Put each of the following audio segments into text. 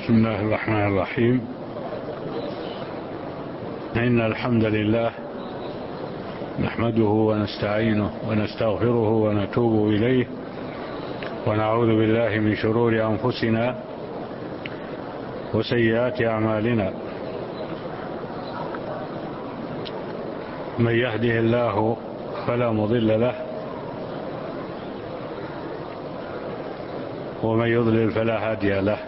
بسم الله الرحمن الرحيم. إن الحمد لله نحمده ونستعينه ونستغفره ونتوب إليه ونعوذ بالله من شرور أنفسنا وسيئات أعمالنا. من يهده الله فلا مضل له ومن يضلل فلا هادي له.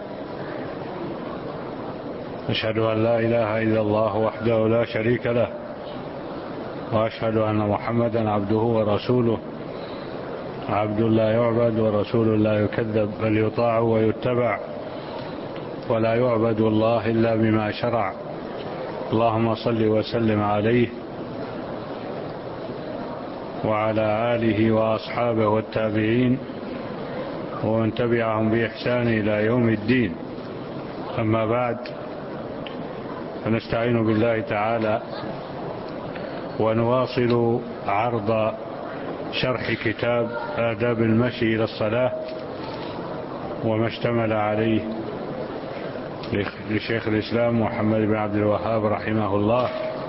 أشهد أن لا إله إلا الله وحده لا شريك له وأشهد أن محمدا عبده ورسوله، عبد لا يعبد ورسول لا يكذب، بل يطاع ويتبع، ولا يعبد الله إلا بما شرع. اللهم صل وسلم عليه وعلى آله وأصحابه والتابعين ومن تبعهم بإحسان إلى يوم الدين. أما بعد، فنستعين بالله تعالى ونواصل عرض شرح كتاب آداب المشي إلى الصلاة وما اشتمل عليه لشيخ الإسلام محمد بن عبد الوهاب رحمه الله.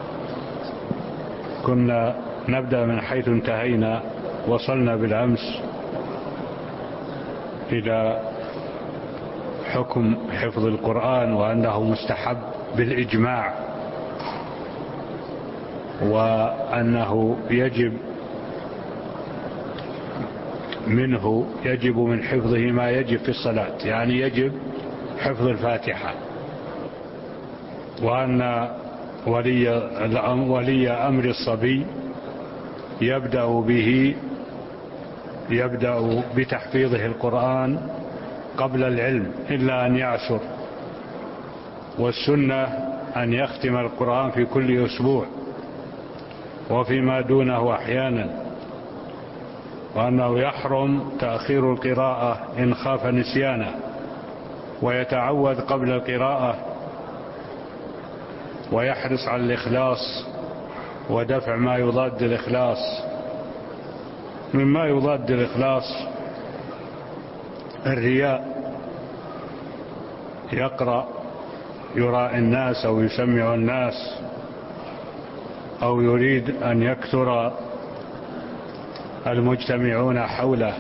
كنا نبدأ من حيث انتهينا. وصلنا بالأمس إلى حكم حفظ القرآن وأنه مستحب بالإجماع، وأنه يجب من حفظه ما يجب في الصلاة، يعني يجب حفظ الفاتحة، وأن ولي أمر الصبي يبدأ بتحفيظه القرآن قبل العلم إلا أن يعسر، والسنة أن يختم القرآن في كل أسبوع وفيما دونه أحيانا، وأنه يحرم تأخير القراءة إن خاف نسيانه، ويتعوذ قبل القراءة، ويحرص على الإخلاص ودفع ما يضاد الإخلاص. مما يضاد الإخلاص الرياء، يقرأ يراء الناس أو يسمع الناس، أو يريد أن يكثر المجتمعون حوله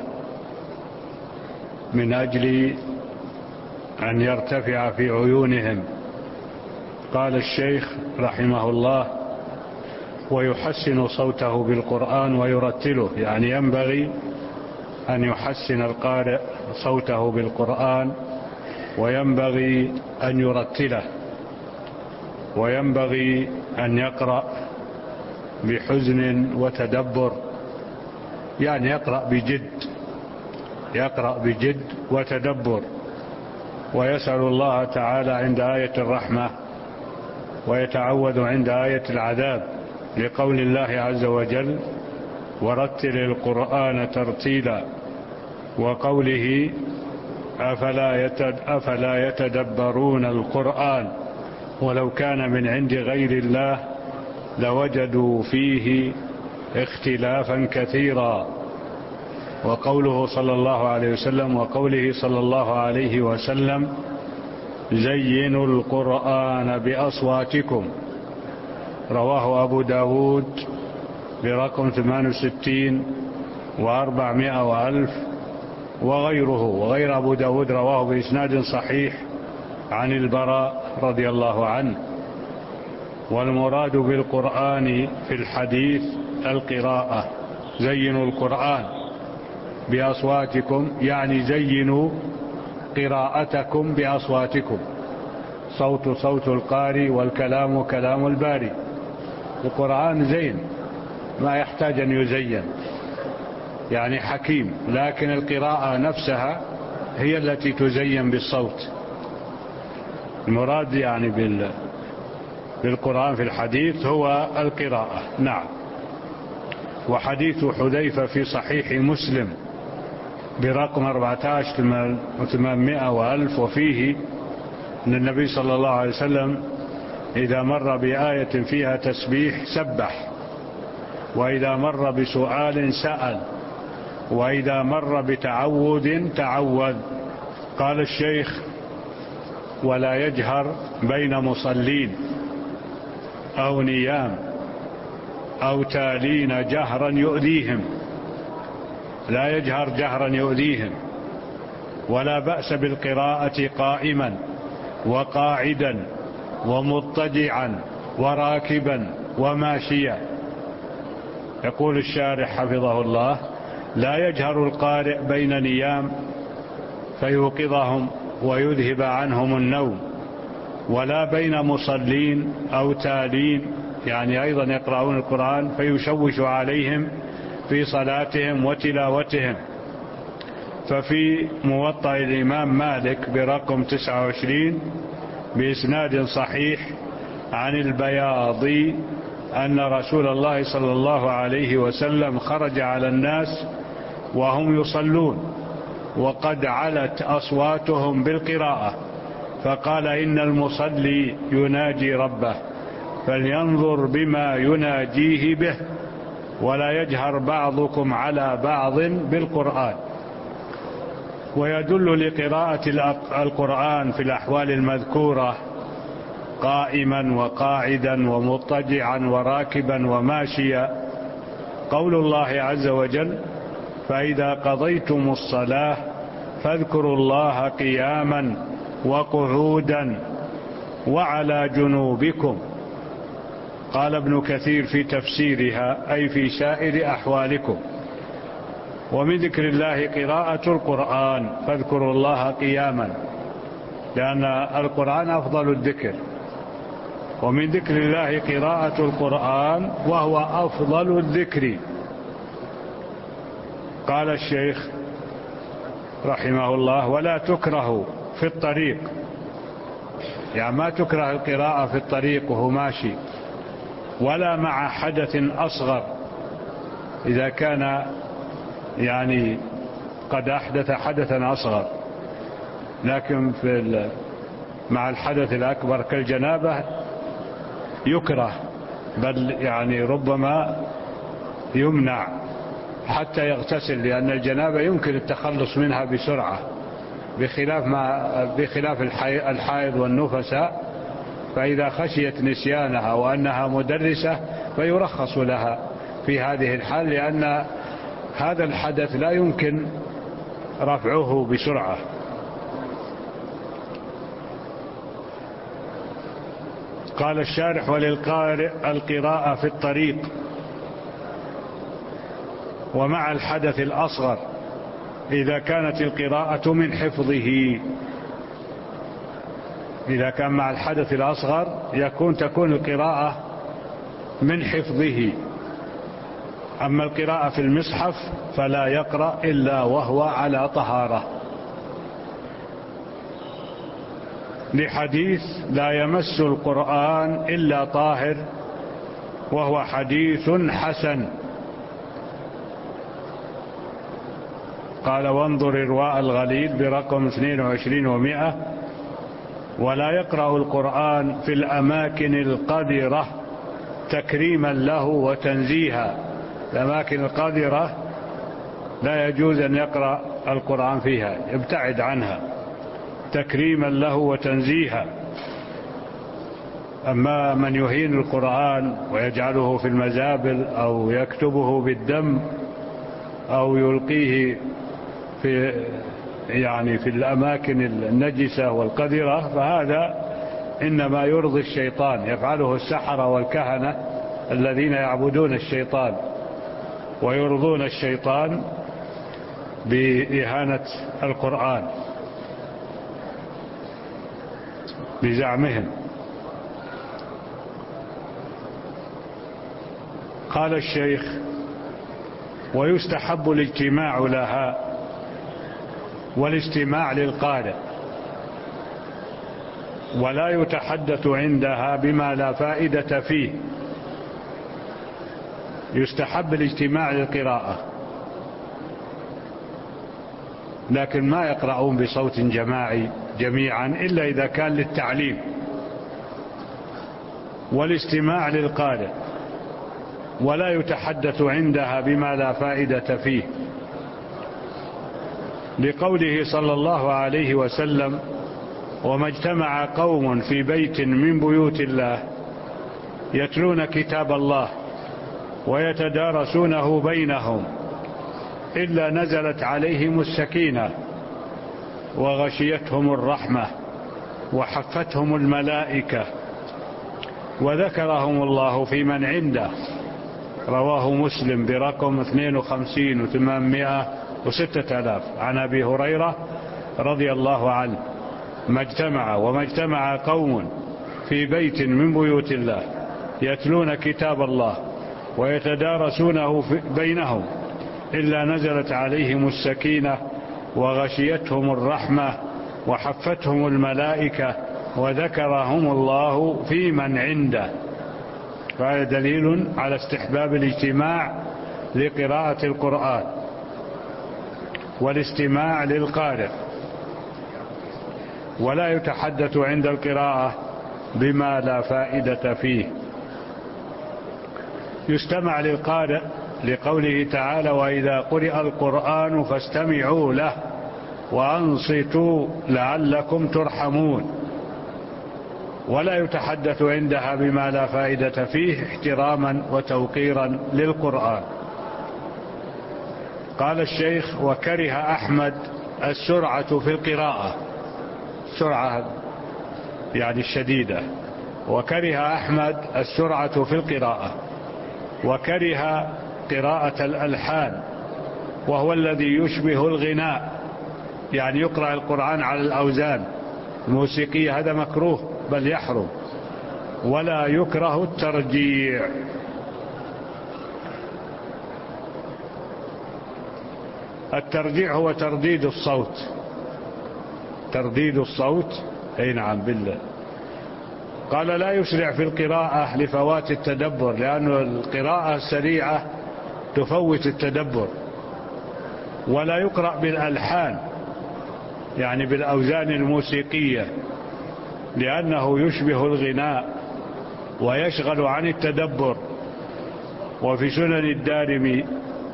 من أجل أن يرتفع في عيونهم. قال الشيخ رحمه الله: ويحسن صوته بالقرآن ويرتله، يعني ينبغي أن يحسن القارئ صوته بالقرآن، وينبغي أن يرتله، وينبغي أن يقرأ بحزن وتدبر، يعني يقرأ بجد وتدبر، ويسأل الله تعالى عند آية الرحمة ويتعوذ عند آية العذاب، لقول الله عز وجل: ورتل القرآن ترتيلا، وقوله: أفلا يتدبرون القرآن ولو كان من عند غير الله لوجدوا فيه اختلافا كثيرا. وقوله صلى الله عليه وسلم: زينوا القرآن بأصواتكم. رواه أبو داود برقم 68 و400 وألف، وغير أبو داود رواه بإسناد صحيح عن البراء رضي الله عنه. والمراد بالقرآن في الحديث القراءة. زينوا القرآن بأصواتكم، يعني زينوا قراءتكم بأصواتكم. صوت القارئ والكلام كلام الباري. القرآن زين، ما يحتاج أن يزين، يعني حكيم، لكن القراءة نفسها هي التي تزين بالصوت. المراد يعني بالقرآن في الحديث هو القراءة. نعم. وحديث حذيفة في صحيح مسلم برقم 14,800 وألف، وفيه أن النبي صلى الله عليه وسلم إذا مر بآية فيها تسبيح سبح، وإذا مر بسؤال سأل، وإذا مر بتعوذ تعوذ. قال الشيخ ولا يجهر بين مصلين أو نيام أو تالين جهرا يؤذيهم، لا يجهر جهرا يؤذيهم. ولا بأس بالقراءة قائما وقاعدا ومضطجعا وراكبا وماشيا. يقول الشارح حفظه الله: لا يجهر القارئ بين نيام فيوقظهم ويذهب عنهم النوم، ولا بين مصلين أو تالين، يعني أيضا يقرؤون القرآن فيشوش عليهم في صلاتهم وتلاوتهم. ففي موطأ الإمام مالك برقم 29 بإسناد صحيح عن البياضي أن رسول الله صلى الله عليه وسلم خرج على الناس وهم يصلون وقد علت أصواتهم بالقراءة، فقال: إن المصلي يناجي ربه فلينظر بما يناجيه به، ولا يجهر بعضكم على بعض بالقرآن. ويدل لقراءة القرآن في الأحوال المذكورة قائما وقاعدا ومضطجعا وراكبا وماشيا قول الله عز وجل: فإذا قضيتم الصلاة فاذكروا الله قياما وقعودا وعلى جنوبكم. قال ابن كثير في تفسيرها: أي في سائر أحوالكم. ومن ذكر الله قراءة القرآن، فاذكروا الله قياما، لأن القرآن أفضل الذكر. ومن ذكر الله قراءة القرآن وهو أفضل الذكر. قال الشيخ رحمه الله: ولا تكره في الطريق، يعني ما تكره القراءة في الطريق وهو ماشي، ولا مع حدث أصغر، إذا كان يعني قد أحدث حدثا أصغر. لكن مع الحدث الأكبر كالجنابة يكره، بل يعني ربما يمنع حتى يغتسل، لأن الجنابة يمكن التخلص منها بسرعة، بخلاف الحائض والنفساء، فإذا خشيت نسيانها وأنها مدرسة فيرخص لها في هذه الحال، لأن هذا الحدث لا يمكن رفعه بسرعة. قال الشارح: وللقارئ القراءة في الطريق ومع الحدث الأصغر إذا كانت القراءة من حفظه. إذا كان مع الحدث الأصغر تكون القراءة من حفظه. أما القراءة في المصحف فلا يقرأ إلا وهو على طهارة، لحديث: لا يمس القرآن إلا طاهر، وهو حديث حسن. قال: وانظر إرواء الغليل برقم 22 و100. ولا يقرأ القرآن في الأماكن القذرة تكريما له وتنزيها. الأماكن القذرة لا يجوز أن يقرأ القرآن فيها، يبتعد عنها تكريما له وتنزيها. أما من يهين القرآن ويجعله في المزابل أو يكتبه بالدم أو يلقيه في الأماكن النجسة والقذرة، فهذا إنما يرضي الشيطان، يفعله السحرة والكهنة الذين يعبدون الشيطان ويرضون الشيطان بإهانة القرآن بزعمهم. قال الشيخ: ويستحب الاجتماع لها والاستماع للقارئ، ولا يتحدث عندها بما لا فائدة فيه. يستحب الاجتماع للقراءة، لكن ما يقرؤون بصوت جماعي جميعا إلا إذا كان للتعليم. والاستماع للقارئ، ولا يتحدث عندها بما لا فائدة فيه، لقوله صلى الله عليه وسلم: وما اجتمع قوم في بيت من بيوت الله يتلون كتاب الله ويتدارسونه بينهم إلا نزلت عليهم السكينة وغشيتهم الرحمة وحفتهم الملائكة وذكرهم الله في من عنده. رواه مسلم برقم 52,806,000 عن أبي هريرة رضي الله عنه: وما اجتمع قوم في بيت من بيوت الله يتلون كتاب الله ويتدارسونه بينهم إلا نزلت عليهم السكينة وغشيتهم الرحمة وحفتهم الملائكة وذكرهم الله في من عنده. فهذا دليل على استحباب الاجتماع لقراءة القرآن والاستماع للقارئ، ولا يتحدث عند القراءة بما لا فائدة فيه. يستمع للقارئ لقوله تعالى: وإذا قرئ القرآن فاستمعوا له وأنصتوا لعلكم ترحمون. ولا يتحدث عندها بما لا فائدة فيه احتراما وتوقيرا للقرآن. قال الشيخ: وكره أحمد السرعة في القراءة، سرعة يعني الشديدة. وكره أحمد السرعة في القراءة، وكره قراءة الألحان وهو الذي يشبه الغناء، يعني يقرأ القرآن على الأوزان الموسيقية، هذا مكروه بل يحرم. ولا يكره الترجيع. الترجيع هو ترديد الصوت، ترديد الصوت، أي نعم بالله. قال: لا يسرع في القراءة لفوات التدبر، لأن القراءة السريعة تفوت التدبر. ولا يقرأ بالألحان يعني بالأوزان الموسيقية، لأنه يشبه الغناء ويشغل عن التدبر. وفي سنن الدارمي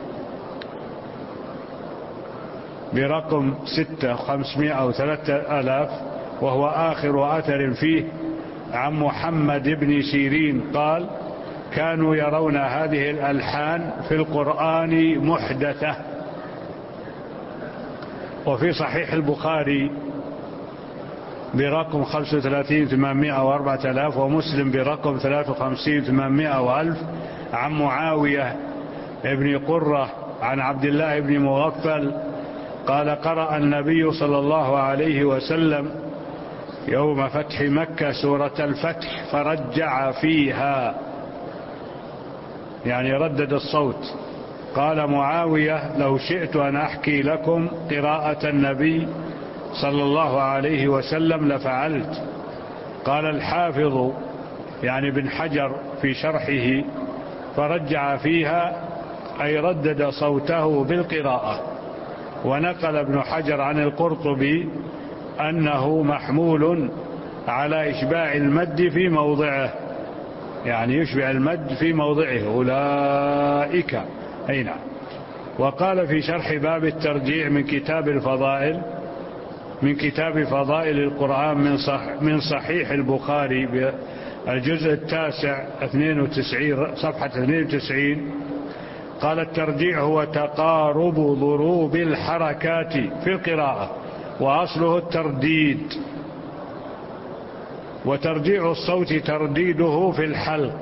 برقم 6,503,000 وهو آخر أثر فيه عن محمد بن سيرين قال: كانوا يرون هذه الألحان في القرآن محدثة. وفي صحيح البخاري برقم 35,804,000 ومسلم برقم 53,800,000 عن معاوية بن قرة عن عبد الله بن مغفل قال: قرأ النبي صلى الله عليه وسلم يوم فتح مكة سورة الفتح فرجع فيها، يعني ردد الصوت. قال معاوية: لو شئت أن أحكي لكم قراءة النبي صلى الله عليه وسلم لفعلت. قال الحافظ يعني بن حجر في شرحه: فرجع فيها أي ردد صوته بالقراءة. ونقل ابن حجر عن القرطبي أنه محمول على إشباع المد في موضعه، يعني يشبع المد في موضعه، أولئك، أي نعم. وقال في شرح باب الترجيع من كتاب فضائل القرآن من صحيح البخاري الجزء 9 92 صفحة 92 قال: الترجيع هو تقارب ضروب الحركات في القراءة، وأصله الترديد. وترجيع الصوت ترديده في الحلق.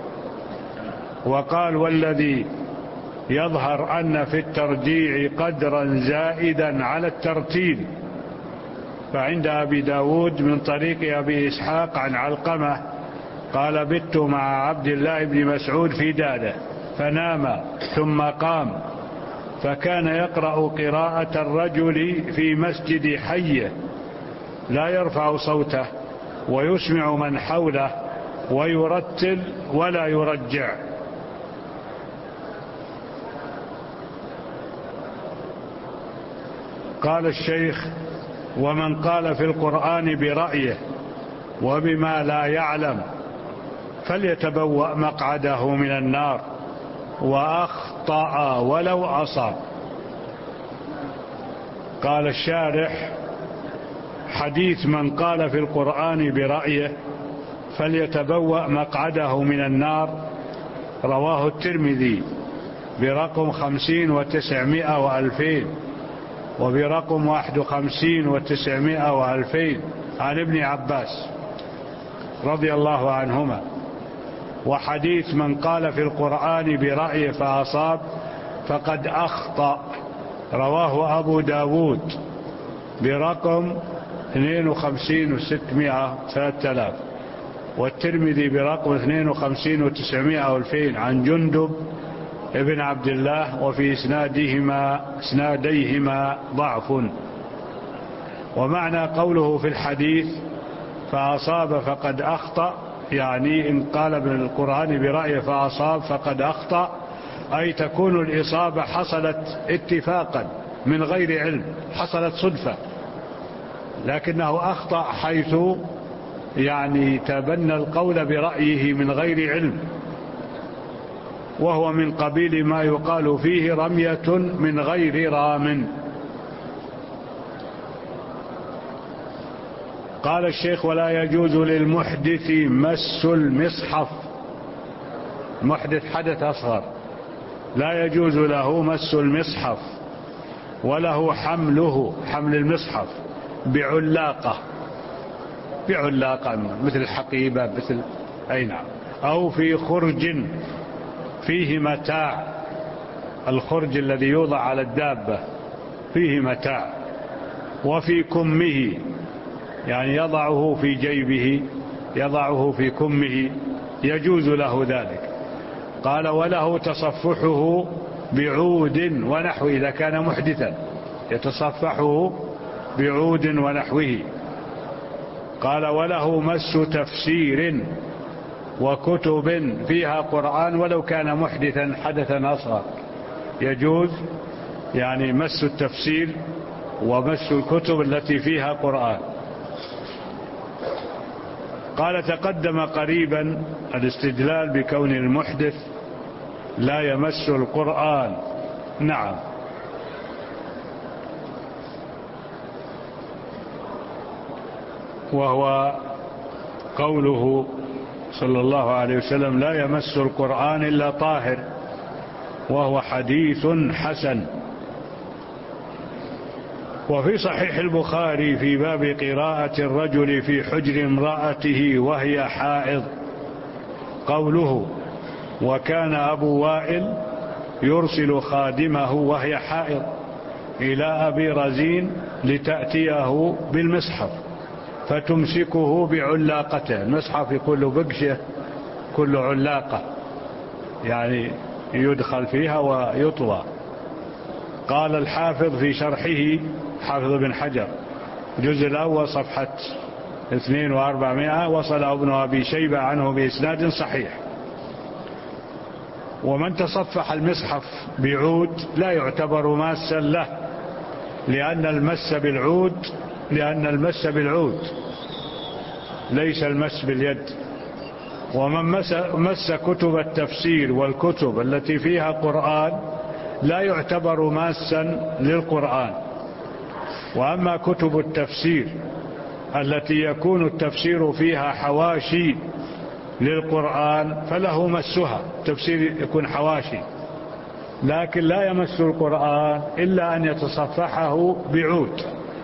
وقال: والذي يظهر أن في الترجيع قدرا زائدا على الترتيل. فعند أبي داود من طريق أبي إسحاق عن علقمة قال: بت مع عبد الله بن مسعود في داده فنام ثم قام، فكان يقرأ قراءة الرجل في مسجد حيه لا يرفع صوته ويسمع من حوله ويرتل ولا يرجع. قال الشيخ: ومن قال في القرآن برأيه وبما لا يعلم فليتبوأ مقعده من النار وأخطأ ولو أصاب. قال الشارح: حديث من قال في القرآن برأيه فليتبوأ مقعده من النار، رواه الترمذي برقم 50 و900 و2000، وبرقم 51 و900 و2000 عن ابن عباس رضي الله عنهما. وحديث من قال في القرآن برأيه فأصاب فقد أخطأ، رواه أبو داود برقم 52 و600 3000، والترمذي برقم 52 و900 و2000 عن جندب ابن عبد الله، وفي إسناديهما ضعف. ومعنى قوله في الحديث فأصاب فقد أخطأ، يعني إن قال بالقرآن برأيه فأصاب فقد أخطأ، أي تكون الإصابة حصلت اتفاقا من غير علم، حصلت صدفة، لكنه أخطأ حيث يعني تبنى القول برأيه من غير علم، وهو من قبيل ما يقال فيه رمية من غير رام. قال الشيخ: ولا يجوز للمحدث مس المصحف. محدث حدث أصغر لا يجوز له مس المصحف، وله حمل المصحف بعلاقة مثل الحقيبة، مثل أي نعم، أو في خرج فيه متاع، الخرج الذي يوضع على الدابة فيه متاع، وفي كمه، يعني يضعه في جيبه، يضعه في كمه، يجوز له ذلك. قال: وله تصفحه بعود ونحوه، إذا كان محدثا يتصفحه بعود ونحوه. قال: وله مس تفسير وكتب فيها قرآن ولو كان محدثا حدثا أصغر، يجوز يعني مس التفسير ومس الكتب التي فيها قرآن. قال: تقدم قريبا الاستدلال بكون المحدث لا يمس القرآن. نعم. وهو قوله صلى الله عليه وسلم: لا يمس القرآن إلا طاهر، وهو حديث حسن. وفي صحيح البخاري في باب قراءة الرجل في حجر امرأته وهي حائض قوله: وكان أبو وائل يرسل خادمه وهي حائض إلى أبي رزين لتأتيه بالمصحف فتمسكه بعلاقته. المصحف كل بقشة، كل علاقة، يعني يدخل فيها ويطوى. قال الحافظ في شرحه، حافظ بن حجر، الجزء الأول صفحة 2400، وصل ابن أبي شيبة عنه بإسناد صحيح. ومن تصفح المصحف بعود لا يعتبر ماسا له، لأن المس بالعود ليس المس باليد. ومن مس كتب التفسير والكتب التي فيها قرآن لا يعتبر ماسا للقرآن. وأما كتب التفسير التي يكون التفسير فيها حواشي للقرآن فله مسها، التفسير يكون حواشي، لكن لا يمس القرآن إلا أن يتصفحه بعود.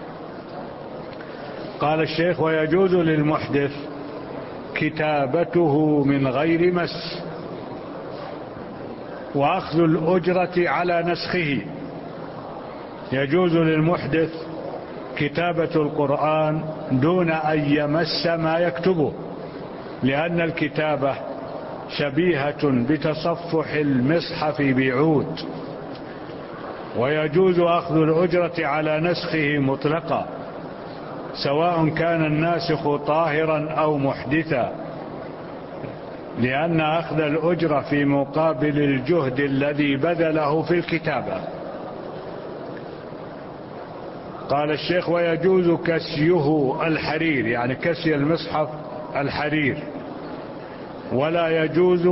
قال الشيخ: ويجوز للمحدث كتابته من غير مس، وأخذ الأجرة على نسخه. يجوز للمحدث كتابة القرآن دون أن يمس ما يكتبه، لأن الكتابة شبيهة بتصفح المصحف بعود. ويجوز أخذ الأجرة على نسخه مطلقا، سواء كان الناسخ طاهرا أو محدثا، لأن أخذ الأجرة في مقابل الجهد الذي بذله في الكتابة. قال الشيخ: ويجوز كسيه الحرير، يعني كسي المصحف الحرير، ولا يجوز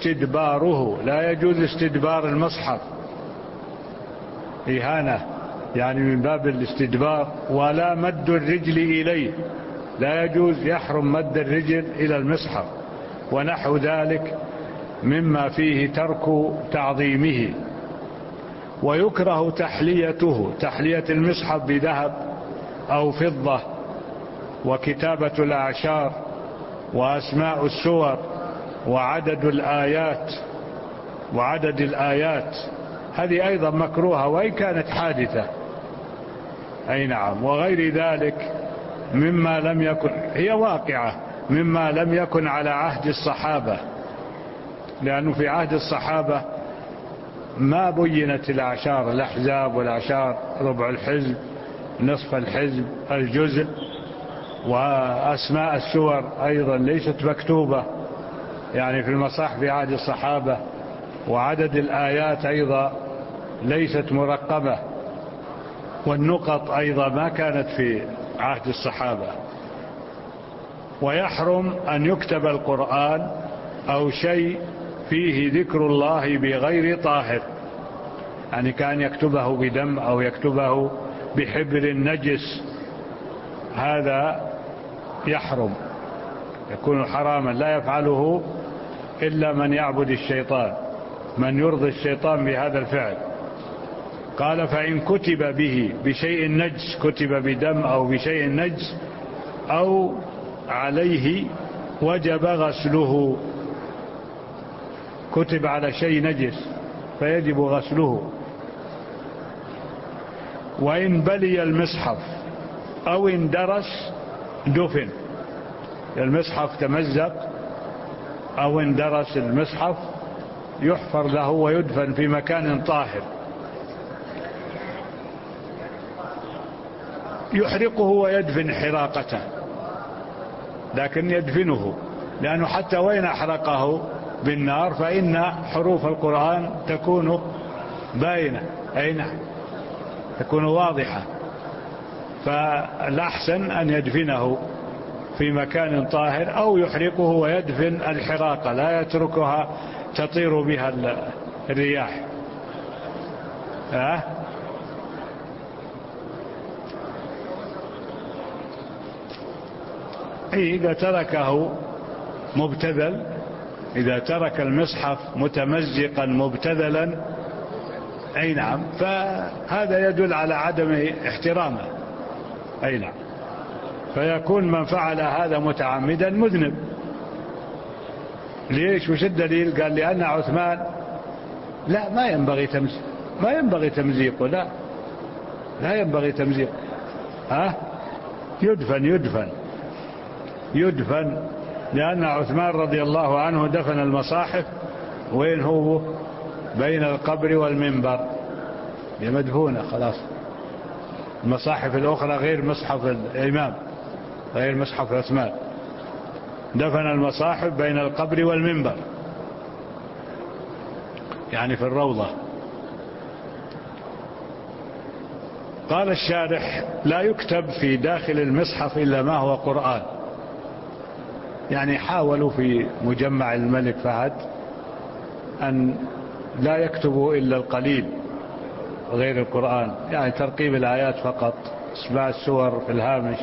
استدباره، لا يجوز استدبار المصحف، إهانة يعني من باب الاستدبار، ولا مد الرجل إليه، لا يجوز، يحرم مد الرجل إلى المصحف ونحو ذلك مما فيه ترك تعظيمه. ويكره تحليته، تحلية المصحف بذهب أو فضة، وكتابة الأعشار، وأسماء السور، وعدد الآيات هذه أيضا مكروهة وإن كانت حادثة. أي نعم. وغير ذلك مما لم يكن، هي واقعة، مما لم يكن على عهد الصحابة، لأنه في عهد الصحابة ما بينت الأعشار، الأحزاب والأعشار، ربع الحزب، نصف الحزب، الجزء، وأسماء السور أيضا ليست مكتوبة يعني في المصاحف في عهد الصحابة، وعدد الآيات أيضا ليست مرقمة، والنقط أيضا ما كانت في عهد الصحابة. ويحرم أن يكتب القرآن أو شيء فيه ذكر الله بغير طاهر، يعني كان يكتبه بدم أو يكتبه بحبر نجس، هذا يحرم، يكون حراما، لا يفعله إلا من يعبد الشيطان، من يرضي الشيطان بهذا الفعل. قال فإن كتب به بشيء نجس، كتب بدم أو بشيء نجس أو عليه وجب غسله، كتب على شيء نجس فيجب غسله. وإن بلي المصحف أو اندرس دفن، المصحف تمزق أو اندرس المصحف يحفر له ويدفن في مكان طاهر، يحرقه ويدفن حراقته، لكن يدفنه، لأنه حتى وين أحرقه بالنار فإن حروف القرآن تكون باينة، أي نعم، تكون واضحة، فالأحسن أن يدفنه في مكان طاهر أو يحرقه ويدفن الحراقة، لا يتركها تطير بها الرياح. إذا تركه مبتذل، إذا ترك المصحف متمزقا مبتذلا، أي نعم، فهذا يدل على عدم احترامه، أي نعم، فيكون من فعل هذا متعمدا مذنب. ليش؟ وش الدليل؟ قال لأن عثمان لا ما ينبغي تمزيقه، لا ينبغي تمزيقه، يدفن، لأن عثمان رضي الله عنه دفن المصاحف وين هو؟ بين القبر والمنبر، هي مدفونة خلاص. المصاحف الأخرى غير مصحف الإمام، غير مصحف عثمان، دفن المصاحف بين القبر والمنبر، يعني في الروضة. قال الشارح لا يكتب في داخل المصحف إلا ما هو قرآن، يعني حاولوا في مجمع الملك فهد أن لا يكتبوا إلا القليل غير القرآن، يعني ترقيب الآيات فقط، اسماء السور في الهامش.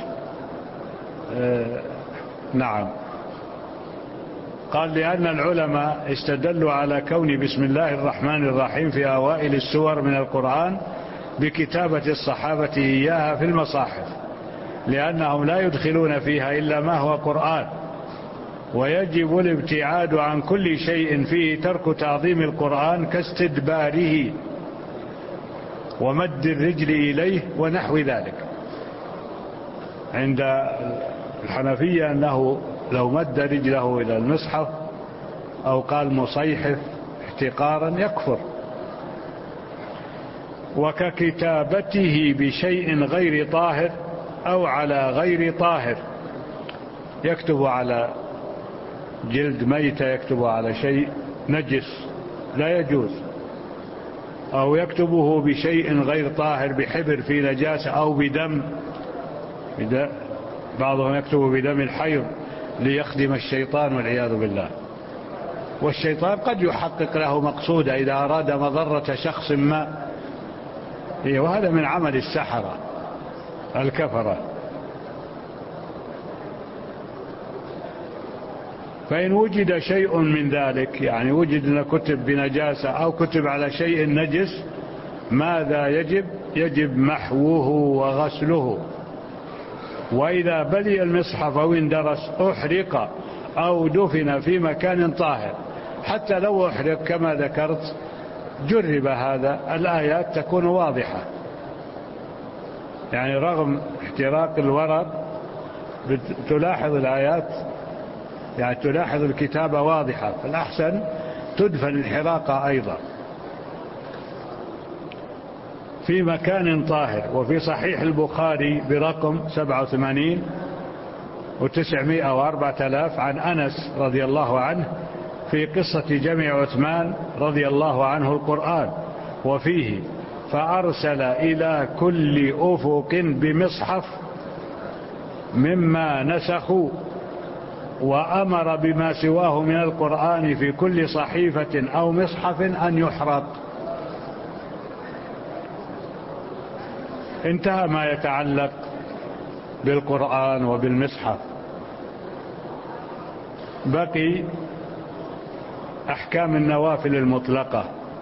نعم. قال لأن العلماء استدلوا على كون بسم الله الرحمن الرحيم في أوائل السور من القرآن بكتابة الصحابة إياها في المصاحف، لأنهم لا يدخلون فيها إلا ما هو قرآن، ويجب الابتعاد عن كل شيء فيه ترك تعظيم القرآن كاستدباره ومد الرجل إليه ونحو ذلك. عند الحنفية أنه لو مد رجله إلى المصحف أو قال مصيحف احتقارا يكفر. وككتابته بشيء غير طاهر أو على غير طاهر، يكتب على جلد ميتة، يكتب على شيء نجس لا يجوز، أو يكتبه بشيء غير طاهر بحبر في نجاسة أو بدم، بعضهم يكتب بدم الحيض ليخدم الشيطان والعياذ بالله. والشيطان قد يحقق له مقصود إذا أراد مضرة شخص ما، وهذا من عمل السحرة الكفرة. فإن وجد شيء من ذلك، يعني وجد أن كتب بنجاسة أو كتب على شيء نجس، ماذا يجب؟ يجب محوه وغسله. وإذا بلي المصحف أو اندرس أحرق أو دفن في مكان طاهر. حتى لو أحرق كما ذكرت جرب هذا، الآيات تكون واضحة، يعني رغم احتراق الورق تلاحظ الآيات، يعني تلاحظ الكتابة واضحة، فالأحسن تدفن الحراقة أيضا في مكان طاهر. وفي صحيح البخاري برقم 87 و904 عن أنس رضي الله عنه في قصة جمع عثمان رضي الله عنه القرآن، وفيه: فأرسل إلى كل أفق بمصحف مما نسخوا، وأمر بما سواه من القرآن في كل صحيفة أو مصحف أن يحرق. انتهى ما يتعلق بالقرآن وبالمصحف. بقي أحكام النوافل المطلقة.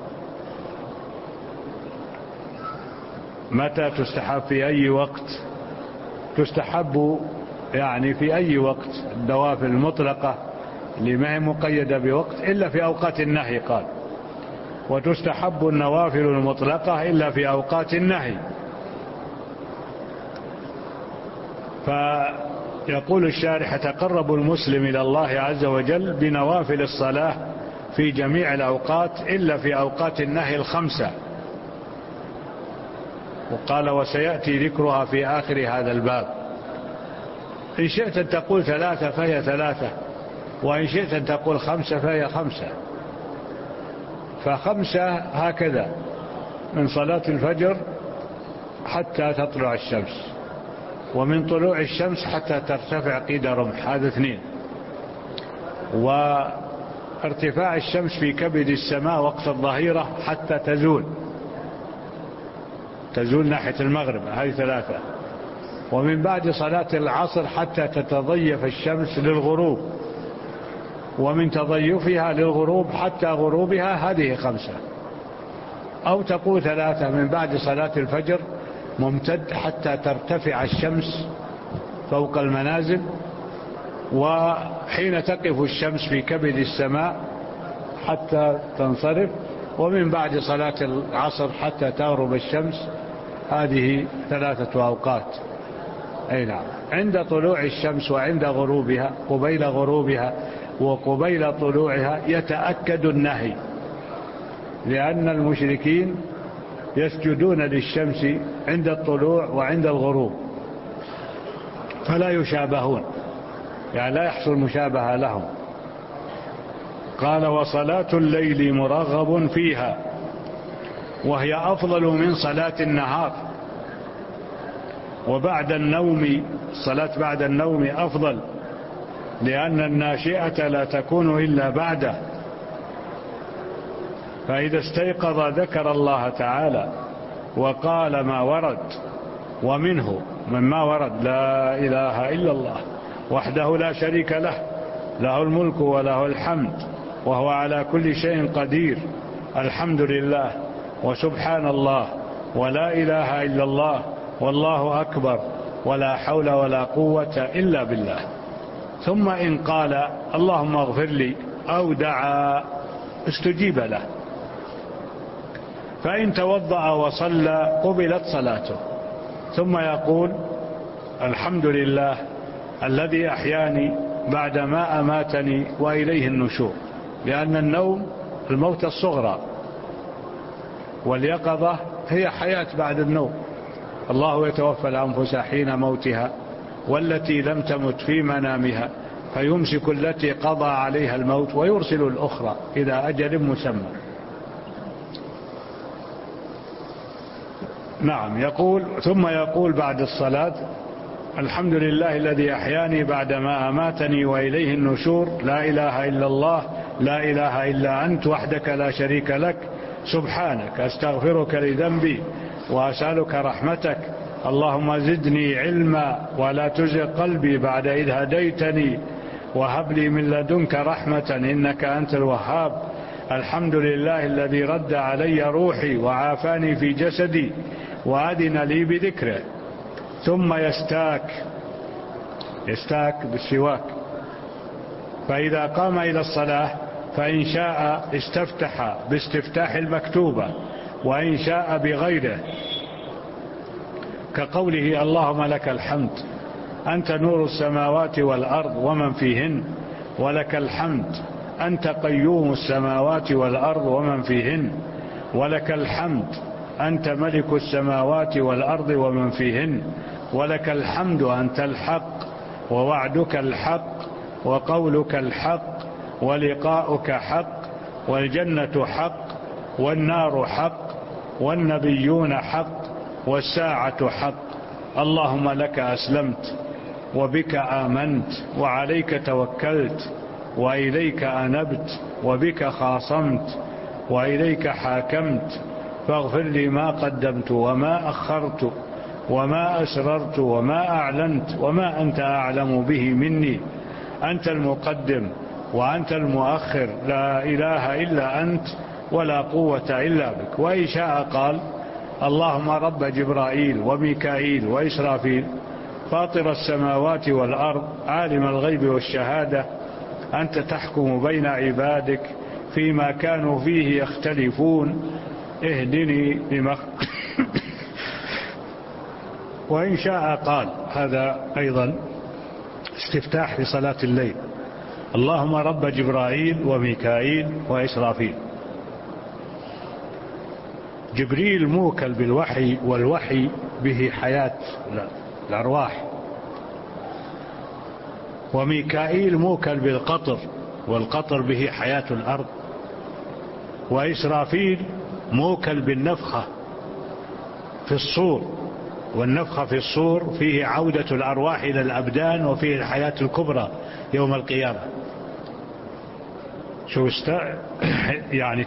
متى تستحب؟ في أي وقت تستحب، يعني في أي وقت النوافل المطلقة اللي ما هي مقيدة بوقت إلا في أوقات النهي قال، وتستحب النوافل المطلقة إلا في أوقات النهي. فيقول الشارح: يتقرب المسلم إلى الله عز وجل بنوافل الصلاة في جميع الأوقات إلا في أوقات النهي الخمسة. وقال: وسيأتي ذكرها في آخر هذا الباب. إن شئت أن تقول 3 فهي 3، وإن شئت أن تقول 5 فهي 5. ف5 هكذا من صلاة الفجر حتى تطلع الشمس، ومن طلوع الشمس حتى ترتفع قيد رمح، هذا 2. وارتفاع الشمس في كبد السماء وقت الظهيرة حتى تزول ناحية المغرب، هذه 3. ومن بعد صلاة العصر حتى تتضيف الشمس للغروب، ومن تضيفها للغروب حتى غروبها، هذه 5. أو تقول 3 من بعد صلاة الفجر ممتد حتى ترتفع الشمس فوق المنازل، وحين تقف الشمس في كبد السماء حتى تنصرف، ومن بعد صلاة العصر حتى تغرب الشمس، هذه 3 أوقات. أي نعم، عند طلوع الشمس وعند غروبها، قبيل غروبها وقبيل طلوعها يتأكد النهي، لأن المشركين يسجدون للشمس عند الطلوع وعند الغروب، فلا يشابهون، يعني لا يحصل مشابهة لهم. قال: وصلاة الليل مرغب فيها، وهي أفضل من صلاة النهار. وبعد النوم، الصلاة بعد النوم أفضل، لأن الناشئة لا تكون إلا بعده. فإذا استيقظ ذكر الله تعالى وقال ما ورد، ومنه مما ورد: لا إله إلا الله وحده لا شريك له، له الملك وله الحمد وهو على كل شيء قدير، الحمد لله وسبحان الله ولا إله إلا الله والله أكبر ولا حول ولا قوة إلا بالله. ثم إن قال: اللهم اغفر لي، أو دعا، استجيب له. فإن توضأ وصلى قبلت صلاته، ثم يقول: الحمد لله الذي أحياني بعدما أماتني وإليه النشور. لأن النوم الموت الصغرى، واليقظة هي حياة بعد النوم. الله يتوفى الأنفس حين موتها والتي لم تمت في منامها، فيمسك التي قضى عليها الموت ويرسل الأخرى إلى أجل مسمى. نعم، يقول: ثم يقول بعد الصلاة: الحمد لله الذي أحياني بعدما أماتني وإليه النشور، لا إله إلا الله، لا إله إلا أنت وحدك لا شريك لك، سبحانك أستغفرك لذنبي وأسألك رحمتك. اللهم زدني علما ولا تزغ قلبي بعد إذ هديتني وهب لي من لدنك رحمة إنك أنت الوهاب. الحمد لله الذي رد علي روحي وعافاني في جسدي وأذن لي بذكره. ثم يستاك بالسواك. فإذا قام إلى الصلاة فإن شاء استفتح باستفتاح المكتوبة وإن شاء بغيره، كقوله اللهم لك الحمد أنت نور السماوات والأرض ومن فيهن، ولك الحمد أنت قيوم السماوات والأرض ومن فيهن، ولك الحمد أنت ملك السماوات والأرض ومن فيهن، ولك الحمد أنت الحق ووعدك الحق وقولك الحق ولقاؤك حق والجنة حق والنار حق والنبيون حق والساعة حق. اللهم لك أسلمت وبك آمنت وعليك توكلت وإليك أنبت وبك خاصمت وإليك حاكمت، فاغفر لي ما قدمت وما أخرت وما أسررت وما أعلنت وما أنت أعلم به مني. أنت المقدم وأنت المؤخر، لا إله إلا أنت ولا قوة إلا بك. وإن شاء قال اللهم رب جبرائيل وميكائيل وإسرافيل فاطر السماوات والأرض عالم الغيب والشهادة أنت تحكم بين عبادك فيما كانوا فيه يختلفون اهدني لما وإن شاء قال هذا أيضا استفتاح لصلاة الليل اللهم رب جبرائيل وميكائيل وإسرافيل. جبريل موكل بالوحي والوحي به حياة الأرواح، وميكائيل موكل بالقطر والقطر به حياة الأرض، وإسرافيل موكل بالنفخة في الصور، والنفخة في الصور فيه عودة الأرواح إلى الأبدان وفيه الحياة الكبرى يوم القيامة. يعني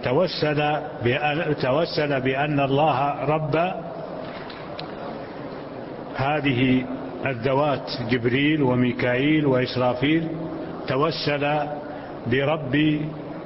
توسل بأن الله رب هذه الذوات جبريل وميكائيل وإسرافيل، توسل برب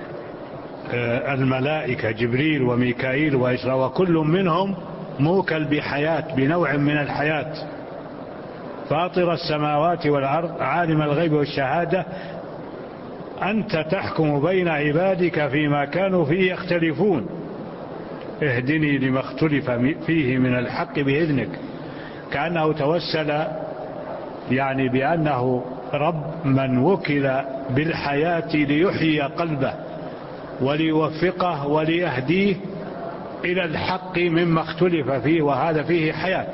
الملائكة جبريل وميكائيل وإسرافيل، وكل منهم موكل بحياة بنوع من الحياة. فاطر السماوات والأرض عالم الغيب والشهادة أنت تحكم بين عبادك فيما كانوا فيه يختلفون اهدني لما اختلف فيه من الحق بإذنك. كأنه توسل يعني بأنه رب من وكل بالحياة ليحيي قلبه وليوفقه وليهديه إلى الحق مما اختلف فيه، وهذا فيه حياة.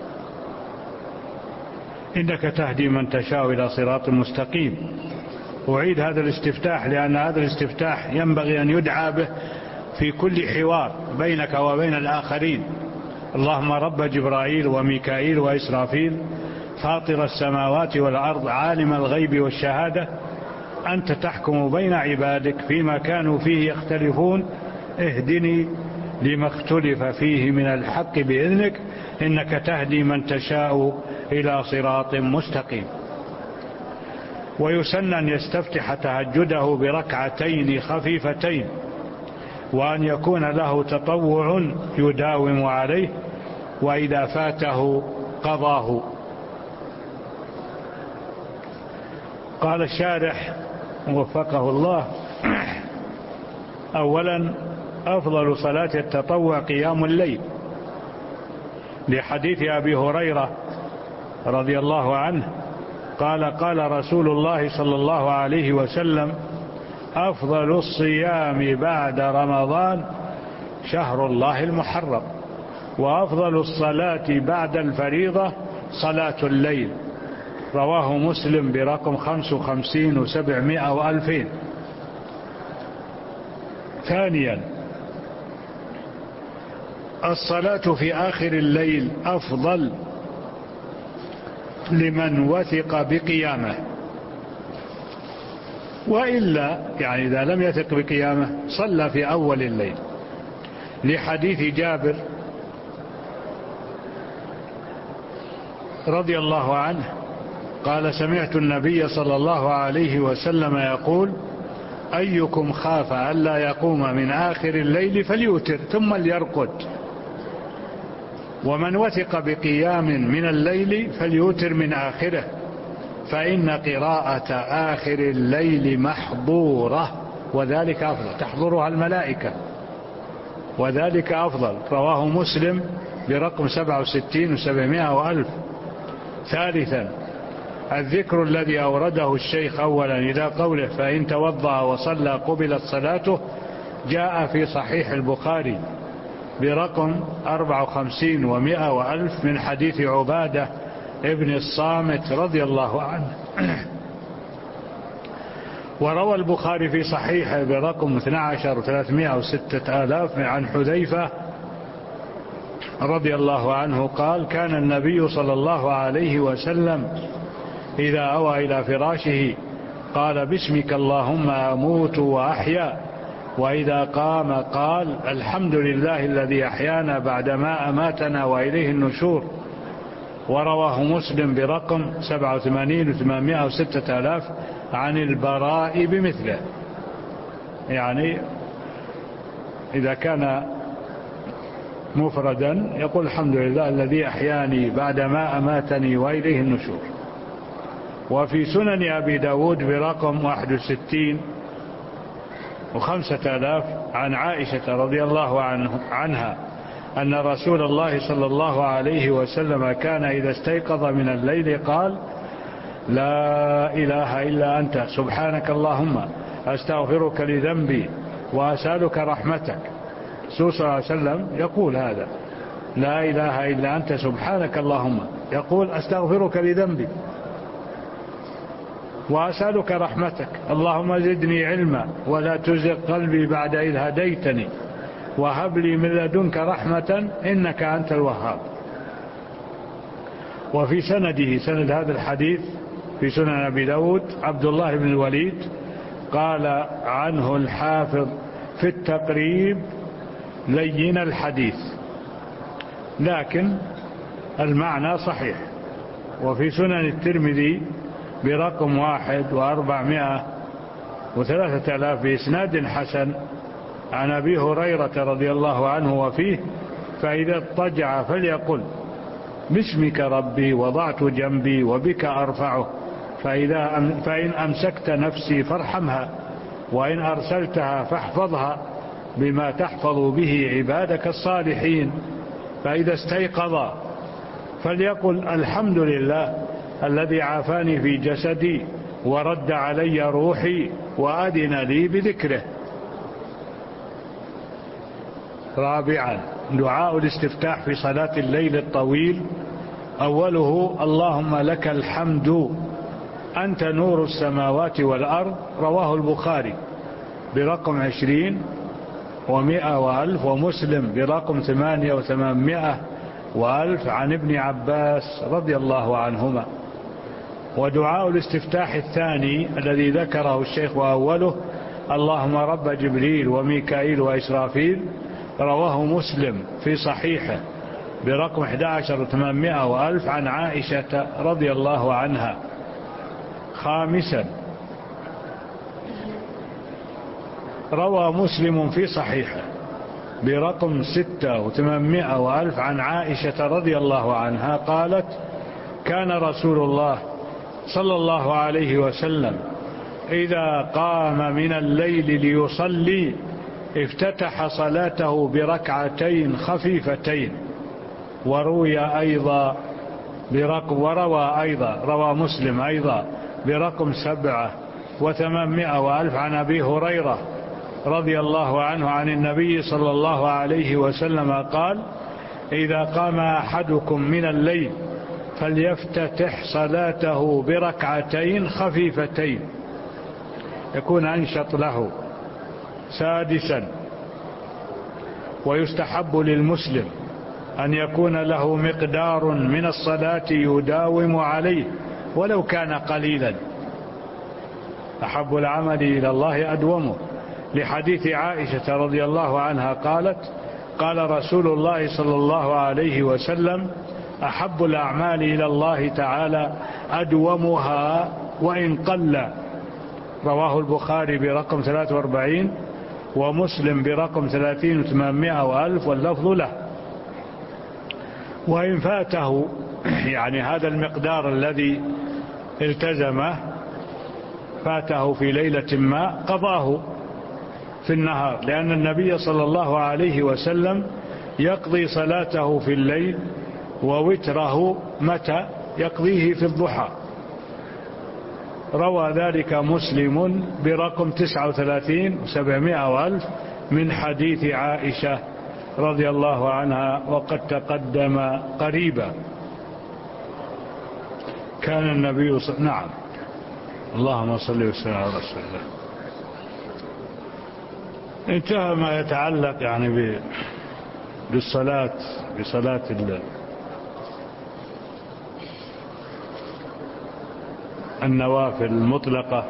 إنك تهدي من تشاء إلى صراط مستقيم. أعيد هذا الاستفتاح لأن هذا الاستفتاح ينبغي أن يدعى به في كل حوار بينك وبين الآخرين. اللهم رب جبرائيل وميكائيل وإسرافيل فاطر السماوات والأرض عالم الغيب والشهادة أنت تحكم بين عبادك فيما كانوا فيه يختلفون اهدني لما اختلف فيه من الحق بإذنك إنك تهدي من تشاء إلى صراط مستقيم. ويسن أن يستفتح تهجده بركعتين خفيفتين، وأن يكون له تطوع يداوم عليه، وإذا فاته قضاه. قال الشارح وفقه الله: أولا أفضل صلاة التطوع قيام الليل، لحديث أبي هريرة رضي الله عنه قال: قال رسول الله صلى الله عليه وسلم: أفضل الصيام بعد رمضان شهر الله المحرم، وأفضل الصلاة بعد الفريضة صلاة الليل. رواه مسلم برقم 55 و700 و2000. ثانيا الصلاة في آخر الليل أفضل لمن وثق بقيامه، وإلا يعني إذا لم يثق بقيامه صلى في أول الليل، لحديث جابر رضي الله عنه قال سمعت النبي صلى الله عليه وسلم يقول أيكم خاف ألا يقوم من آخر الليل فليوتر ثم ليرقد، ومن وثق بقيام من الليل فليوتر من آخره، فإن قراءة آخر الليل محظورة وذلك أفضل، تحضرها الملائكة وذلك أفضل. رواه مسلم برقم 67 و700 وألف. ثالثا الذكر الذي أورده الشيخ أولا إلى قوله فإن توضأ وصلى قبلت صلاته جاء في صحيح البخاري برقم 54 و100 وألف من حديث عبادة ابن الصامت رضي الله عنه. وروى البخاري في صحيحه برقم 12 و306 آلاف عن حذيفة رضي الله عنه قال كان النبي صلى الله عليه وسلم إذا أوى إلى فراشه قال باسمك اللهم أموت وأحيا، وإذا قام قال الحمد لله الذي أحيانا بعدما أماتنا وإليه النشور. ورواه مسلم برقم 87 و806 آلاف عن البراء بمثله، يعني إذا كان مفردا يقول الحمد لله الذي أحياني بعدما أماتني وإليه النشور. وفي سنن أبي داود برقم 61 و5 آلاف عن عائشة رضي الله عنها أن رسول الله صلى الله عليه وسلم كان إذا استيقظ من الليل قال لا إله إلا أنت سبحانك اللهم أستغفرك لذنبي وأسألك رحمتك. صلى الله عليه وسلم يقول هذا لا إله إلا أنت سبحانك اللهم، يقول أستغفرك لذنبي وأسألك رحمتك، اللهم زدني علما ولا تزغ قلبي بعد إذ هديتني وهب لي من لدنك رحمة إنك أنت الوهاب. وفي سنده سند هذا الحديث في سنن أبي داود عبد الله بن الوليد قال عنه الحافظ في التقريب لين الحديث، لكن المعنى صحيح. وفي سنن الترمذي برقم 1 و400 و3 آلاف بإسناد حسن عن أبي هريرة رضي الله عنه وفيه فإذا اضطجع فليقل باسمك ربي وضعت جنبي وبك أرفعه، فإن أمسكت نفسي فارحمها وإن أرسلتها فاحفظها بما تحفظ به عبادك الصالحين. فإذا استيقظ فليقل الحمد لله الذي عافاني في جسدي ورد علي روحي وأذن لي بذكره. رابعا دعاء الاستفتاح في صلاة الليل الطويل أوله اللهم لك الحمد أنت نور السماوات والأرض، رواه البخاري برقم 20 و100 وألف، ومسلم برقم 8 و800 وألف عن ابن عباس رضي الله عنهما. ودعاء الاستفتاح الثاني الذي ذكره الشيخ وأوله اللهم رب جبريل وميكائيل وإسرافيل، رواه مسلم في صحيحه برقم 11 و800 وألف عن عائشة رضي الله عنها. خامسا روى مسلم في صحيحه برقم 6 و800 وألف عن عائشة رضي الله عنها قالت كان رسول الله صلى الله عليه وسلم إذا قام من الليل ليصلي افتتح صلاته بركعتين خفيفتين. وروى أيضا روى مسلم أيضا برقم 7 و800 وألف عن أبي هريرة رضي الله عنه عن النبي صلى الله عليه وسلم قال إذا قام أحدكم من الليل فليفتتح صلاته بركعتين خفيفتين يكون أنشط له. سادسا ويستحب للمسلم أن يكون له مقدار من الصلاة يداوم عليه ولو كان قليلا، أحب العمل إلى الله أدومه، لحديث عائشة رضي الله عنها قالت قال رسول الله صلى الله عليه وسلم أحب الأعمال إلى الله تعالى أدومها وإن قل. رواه البخاري برقم 43 ومسلم برقم 30,800 وألف واللفظ له. وإن فاته يعني هذا المقدار الذي التزمه فاته في ليلة ما قضاه في النهار، لأن النبي صلى الله عليه وسلم يقضي صلاته في الليل ووتره متى يقضيه في الضحى. روى ذلك مسلم برقم 39,700 وألف من حديث عائشة رضي الله عنها وقد تقدم قريبا. كان النبي نعم. اللهم صل وسلم على رسول الله. انتهى ما يتعلق يعني بصلاة النوافل المطلقة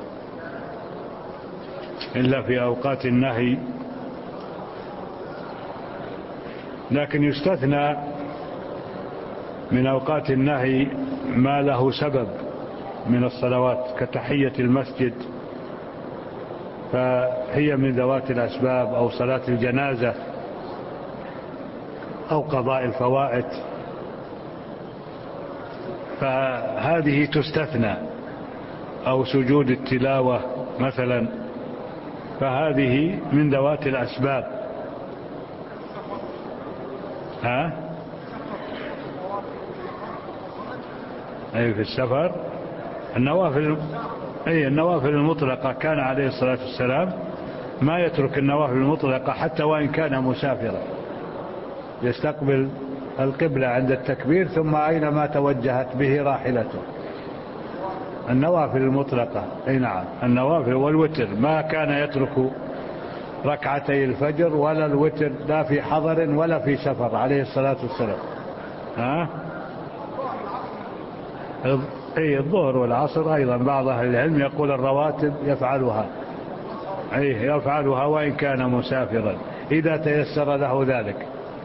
إلا في أوقات النهي، لكن يستثنى من أوقات النهي ما له سبب من الصلوات كتحية المسجد، فهي من ذوات الأسباب، أو صلاة الجنازة، أو قضاء الفوائد، فهذه تستثنى، أو سجود التلاوة مثلا، فهذه من ذوات الأسباب. أي في السفر النوافل المطلقة كان عليه الصلاة والسلام ما يترك النوافل المطلقة حتى وإن كان مسافرا، يستقبل القبلة عند التكبير ثم أينما توجهت به راحلته. النوافل المطلقة نعم، النوافل والوتر ما كان يترك ركعتي الفجر ولا الوتر، لا في حضر ولا في سفر عليه الصلاة والسلام. الظهر والعصر أيضا بعض أهل العلم يقول الرواتب يفعلها وإن كان مسافرا إذا تيسر له ذلك.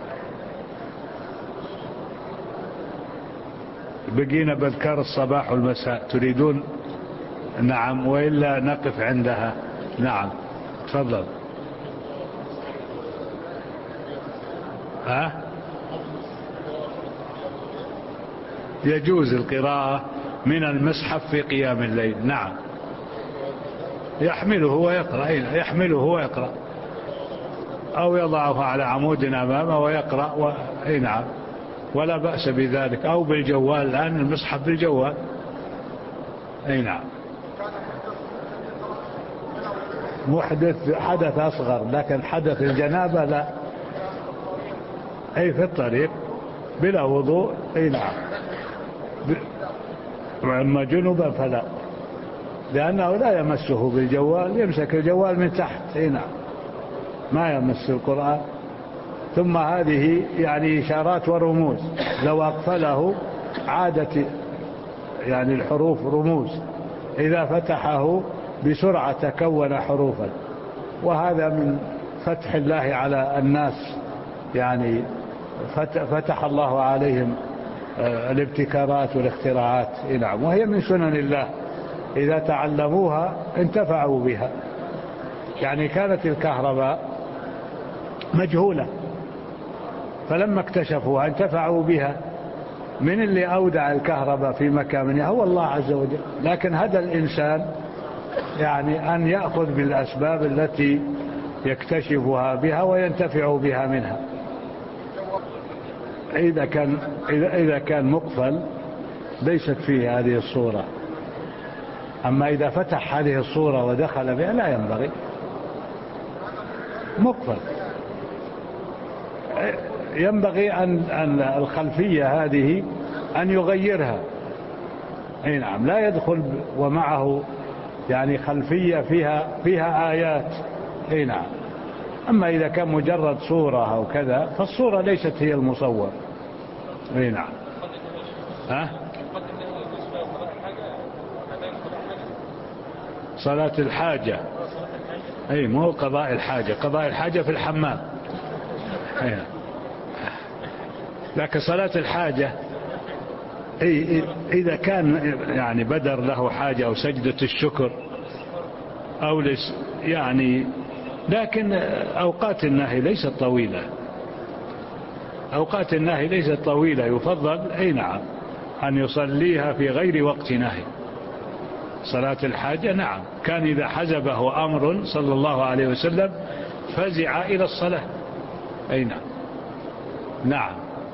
بقينا بذكار الصباح والمساء تريدون؟ نعم، وإلا نقف عندها. نعم تفضل. يجوز القراءة من المصحف في قيام الليل. نعم، يحمله ويقرأ أو يضعه على عمود أمامه ويقرأ نعم، ولا بأس بذلك، أو بالجوال، الآن المصحف بالجوال. نعم. حدث أصغر، لكن حدث الجنابة لا. في الطريق بلا وضوء. نعم. وأما جنوبا فلا، لأنه لا يمسه بالجوال، يمسك الجوال من تحت. نعم، ما يمس القرآن. ثم هذه يعني إشارات ورموز، لو أقفله عادت يعني الحروف رموز، إذا فتحه بسرعة تكون حروفا، وهذا من فتح الله على الناس، يعني فتح الله عليهم الابتكارات والاختراعات. نعم، وهي من سنن الله، إذا تعلموها انتفعوا بها. يعني كانت الكهرباء مجهولة، فلما اكتشفوها انتفعوا بها. من اللي أودع الكهرباء في مكانها؟ هو الله عز وجل، لكن هذا الإنسان يعني أن يأخذ بالأسباب التي يكتشفها بها وينتفع بها منها. إذا كان مقفل ليست فيه هذه الصورة، أما إذا فتح هذه الصورة ودخل بها لا ينبغي. مقفل ينبغي أن الخلفية هذه أن يغيرها. نعم، لا يدخل ومعه يعني خلفية فيها آيات. نعم. أما إذا كان مجرد صورة أو كذا فالصورة ليست هي المصور. نعم. صلاة الحاجة مو قضاء الحاجة. قضاء الحاجة في الحمام. لكن صلاة الحاجة إذا كان يعني بدر له حاجة أو سجدة الشكر أو يعني، لكن أوقات النهي ليست طويلة، أوقات النهي ليست طويلة، يفضل نعم أن يصليها في غير وقت نهي. صلاة الحاجة نعم، كان إذا حزبه أمر صلى الله عليه وسلم فزع إلى الصلاة. نعم نعم.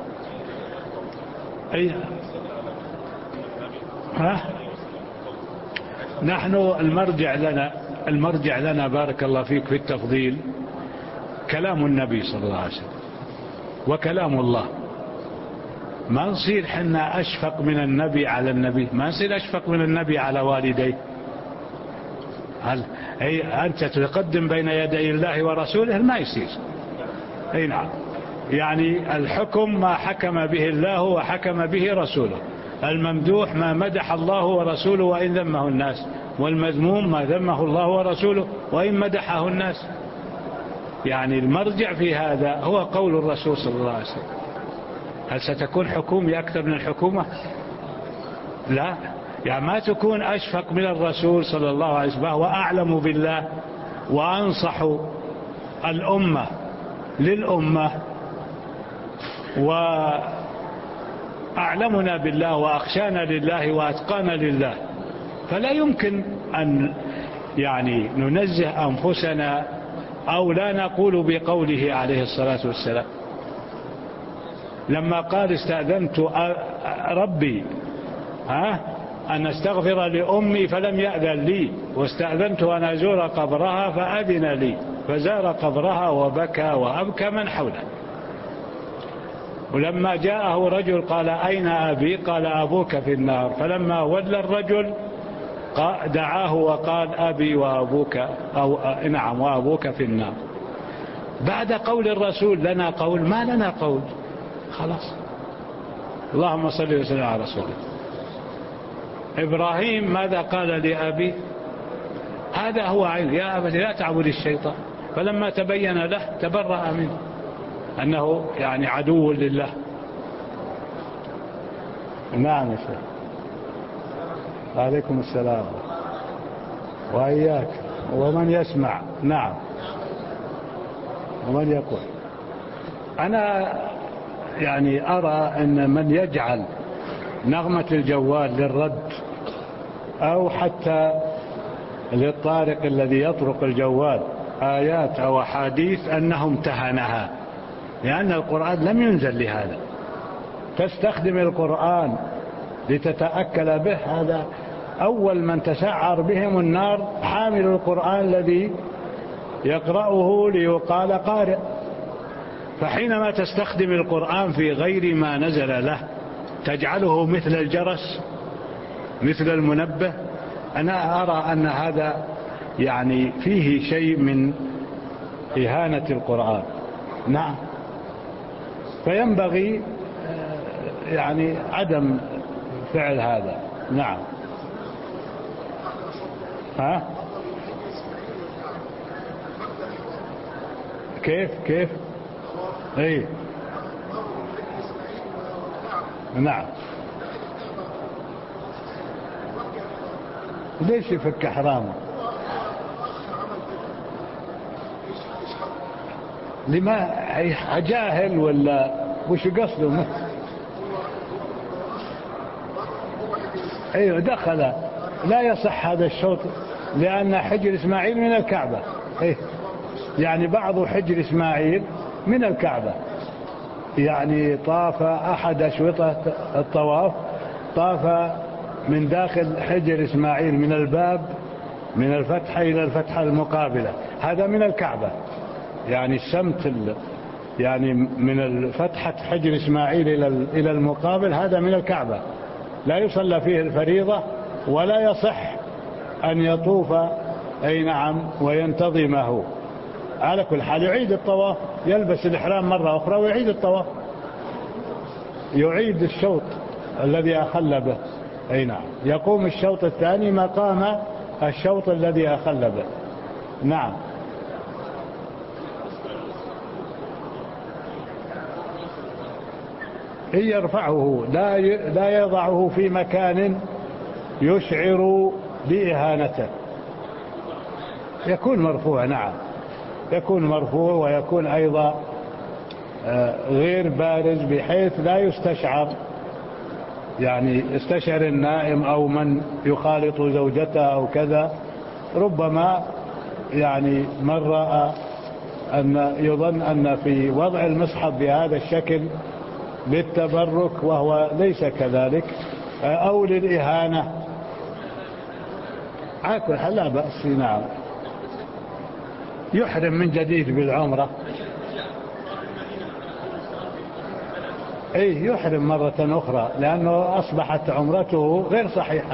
نحن المرجع لنا بارك الله فيك في التفضيل كلام النبي صلى الله عليه وسلم وكلام الله. ما نصير حنا أشفق من النبي على النبي، ما نصير أشفق من النبي على والديه. أنت تقدم بين يدي الله ورسوله، ما يصير. نعم، يعني الحكم ما حكم به الله وحكم به رسوله، الممدوح ما مدح الله ورسوله وإن ذمه الناس، والمذموم ما ذمه الله ورسوله وإن مدحه الناس. يعني المرجع في هذا هو قول الرسول صلى الله عليه وسلم. هل ستكون حكومي أكثر من الحكومة؟ لا، يعني ما تكون أشفق من الرسول صلى الله عليه وسلم، وهو أعلم بالله وأنصح الأمة للأمة وأعلمنا بالله وأخشانا لله وأتقانا لله، فلا يمكن أن يعني ننزه أنفسنا أو لا نقول بقوله عليه الصلاة والسلام لما قال استأذنت ربي أن استغفر لأمي فلم يأذن لي، واستأذنت أن أزور قبرها فأذن لي، فزار قبرها وبكى وأبكى من حوله. ولما جاءه رجل قال أين أبي؟ قال أبوك في النار. فلما ولى الرجل دعاه وقال أبي وأبوك نعم وأبوك في النار. بعد قول الرسول لنا قول؟ ما لنا قول، خلاص. اللهم صل وسلم على رسوله. إبراهيم ماذا قال لأبي؟ هذا هو عين يا أبت لا تعبد الشيطان. فلما تبين له تبرأ منه أنه يعني عدو لله. نعم يا شيخ. عليكم السلام وإياك ومن يسمع. نعم. ومن يقول. أنا يعني أرى أن من يجعل نغمة الجوال للرد أو حتى للطارق الذي يطرق الجوال آيات أو أحاديث أنه امتهنها، لأن القرآن لم ينزل لهذا. تستخدم القرآن لتتأكل به، هذا أول من تسعر بهم النار حامل القرآن الذي يقرأه ليقال قارئ. فحينما تستخدم القرآن في غير ما نزل له تجعله مثل الجرس مثل المنبه، أنا أرى أن هذا يعني فيه شيء من إهانة القرآن. نعم. فينبغي يعني عدم فعل هذا. نعم. كيف اي نعم. ليش يفك حرامه؟ لما جاهل ولا وش قصده؟ ايوه دخل، لا يصح هذا الشوط لأن حجر إسماعيل من الكعبة. يعني بعض حجر إسماعيل من الكعبة، يعني طاف أحد أشوطة الطواف، طاف من داخل حجر إسماعيل من الباب من الفتحة إلى الفتحة المقابلة، هذا من الكعبة. يعني السمت يعني من الفتحة حجر إسماعيل إلى المقابل هذا من الكعبة، لا يصلى فيه الفريضة ولا يصح أن يطوف نعم وينتظمه. على كل حال يعيد الطواف، يلبس الإحرام مرة أخرى ويعيد الطواف، يعيد الشوط الذي أخل به. نعم، يقوم الشوط الثاني مقام الشوط الذي أخل به. نعم. يرفعه، لا يضعه في مكان يشعر بإهانته، يكون مرفوع. نعم، يكون مرفوع، ويكون أيضا غير بارز بحيث لا يستشعر، يعني يستشعر النائم أو من يخالط زوجته أو كذا، ربما يعني من رأى أن يظن أن في وضع المصحف بهذا الشكل للتبرك وهو ليس كذلك أو للإهانة، عاكل لا بأس. نعم، يحرم من جديد بالعمرة، يحرم مرة أخرى لأنه أصبحت عمرته غير صحيحة.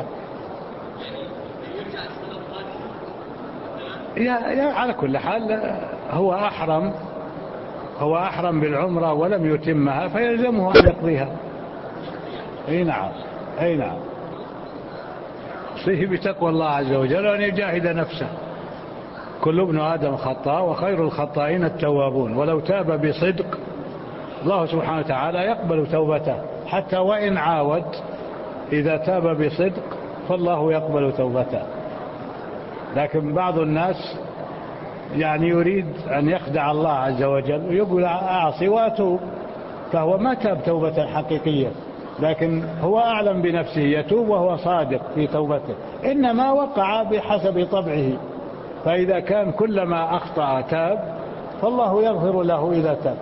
على كل حال هو أحرم بالعمرة ولم يتمها، فيلزمه أن يقضيها. نعم، نعم. فيه بتقوى الله عز وجل وأن يجاهد نفسه. كل ابن آدم خطاء وخير الخطائين التوابون، ولو تاب بصدق الله سبحانه وتعالى يقبل توبته، حتى وإن عاود إذا تاب بصدق فالله يقبل توبته. لكن بعض الناس يعني يريد أن يخدع الله عز وجل ويقول أعصي وأتوب، فهو ما تاب توبة حقيقية، لكن هو أعلم بنفسه يتوب وهو صادق في توبته، إنما وقع بحسب طبعه. فإذا كان كلما أخطأ تاب فالله يغفر له إذا تاب.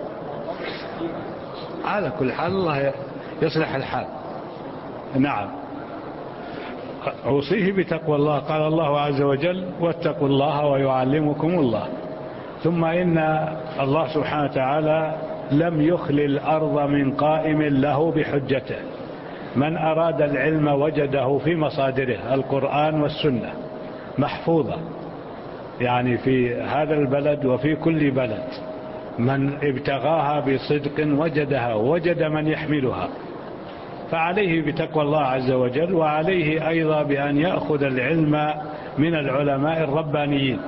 على كل حال الله يصلح الحال. نعم، أوصيه بتقوى الله. قال الله عز وجل: واتقوا الله ويعلمكم الله. ثم إن الله سبحانه وتعالى لم يخل الأرض من قائم له بحجته. من أراد العلم وجده في مصادره، القرآن والسنة محفوظة، يعني في هذا البلد وفي كل بلد. من ابتغاها بصدق وجدها، وجد من يحملها. فعليه بتقوى الله عز وجل، وعليه أيضا بأن يأخذ العلم من العلماء الربانيين،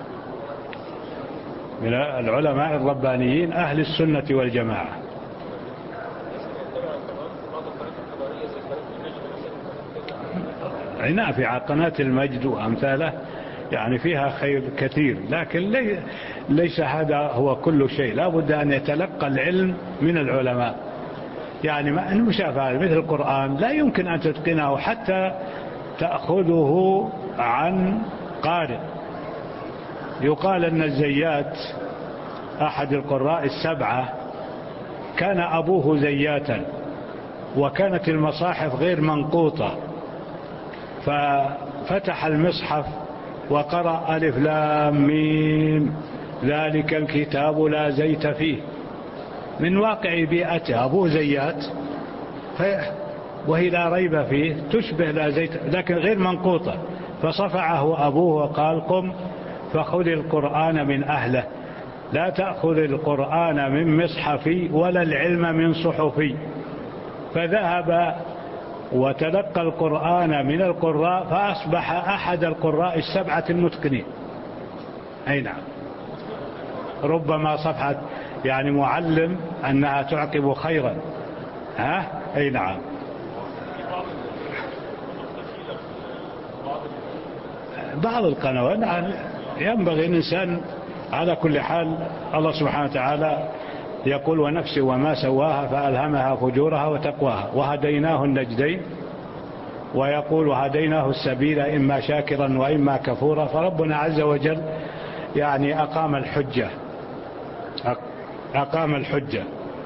من العلماء الربانيين أهل السنة والجماعة. نافع قناة المجد وأمثاله، يعني فيها خير كثير، لكن ليس هذا هو كل شيء. لا بد أن يتلقى العلم من العلماء. يعني المشافهة مثل القرآن لا يمكن أن تتقنه حتى تأخذه عن قارئ. يقال أن الزيات أحد القراء السبعة كان أبوه زياتا، وكانت المصاحف غير منقوطة، ففتح المصحف وقرأ ألف لام ميم ذلك الكتاب لا زيت فيه، من واقع بيئته. أبوه زيات وهي لا ريب فيه تشبه لا زيت، لكن غير منقوطة. فصفعه أبوه وقال: قم فخذ القرآن من أهله، لا تأخذ القرآن من مصحفي ولا العلم من صحفي. فذهب وتلقى القرآن من القراء، فأصبح أحد القراء السبعة المتقنين. أي نعم، ربما صفحة يعني معلم أنها تعقب خيرا. أي نعم. بعض القنوات ينبغي الإنسان على كل حال. الله سبحانه وتعالى يقول: ونفس وما سواها فألهمها فجورها وتقواها وهديناه النجدين. ويقول: وهديناه السبيل إما شاكرا وإما كفورا. فربنا عز وجل يعني أقام الحجة، أقام الحجة.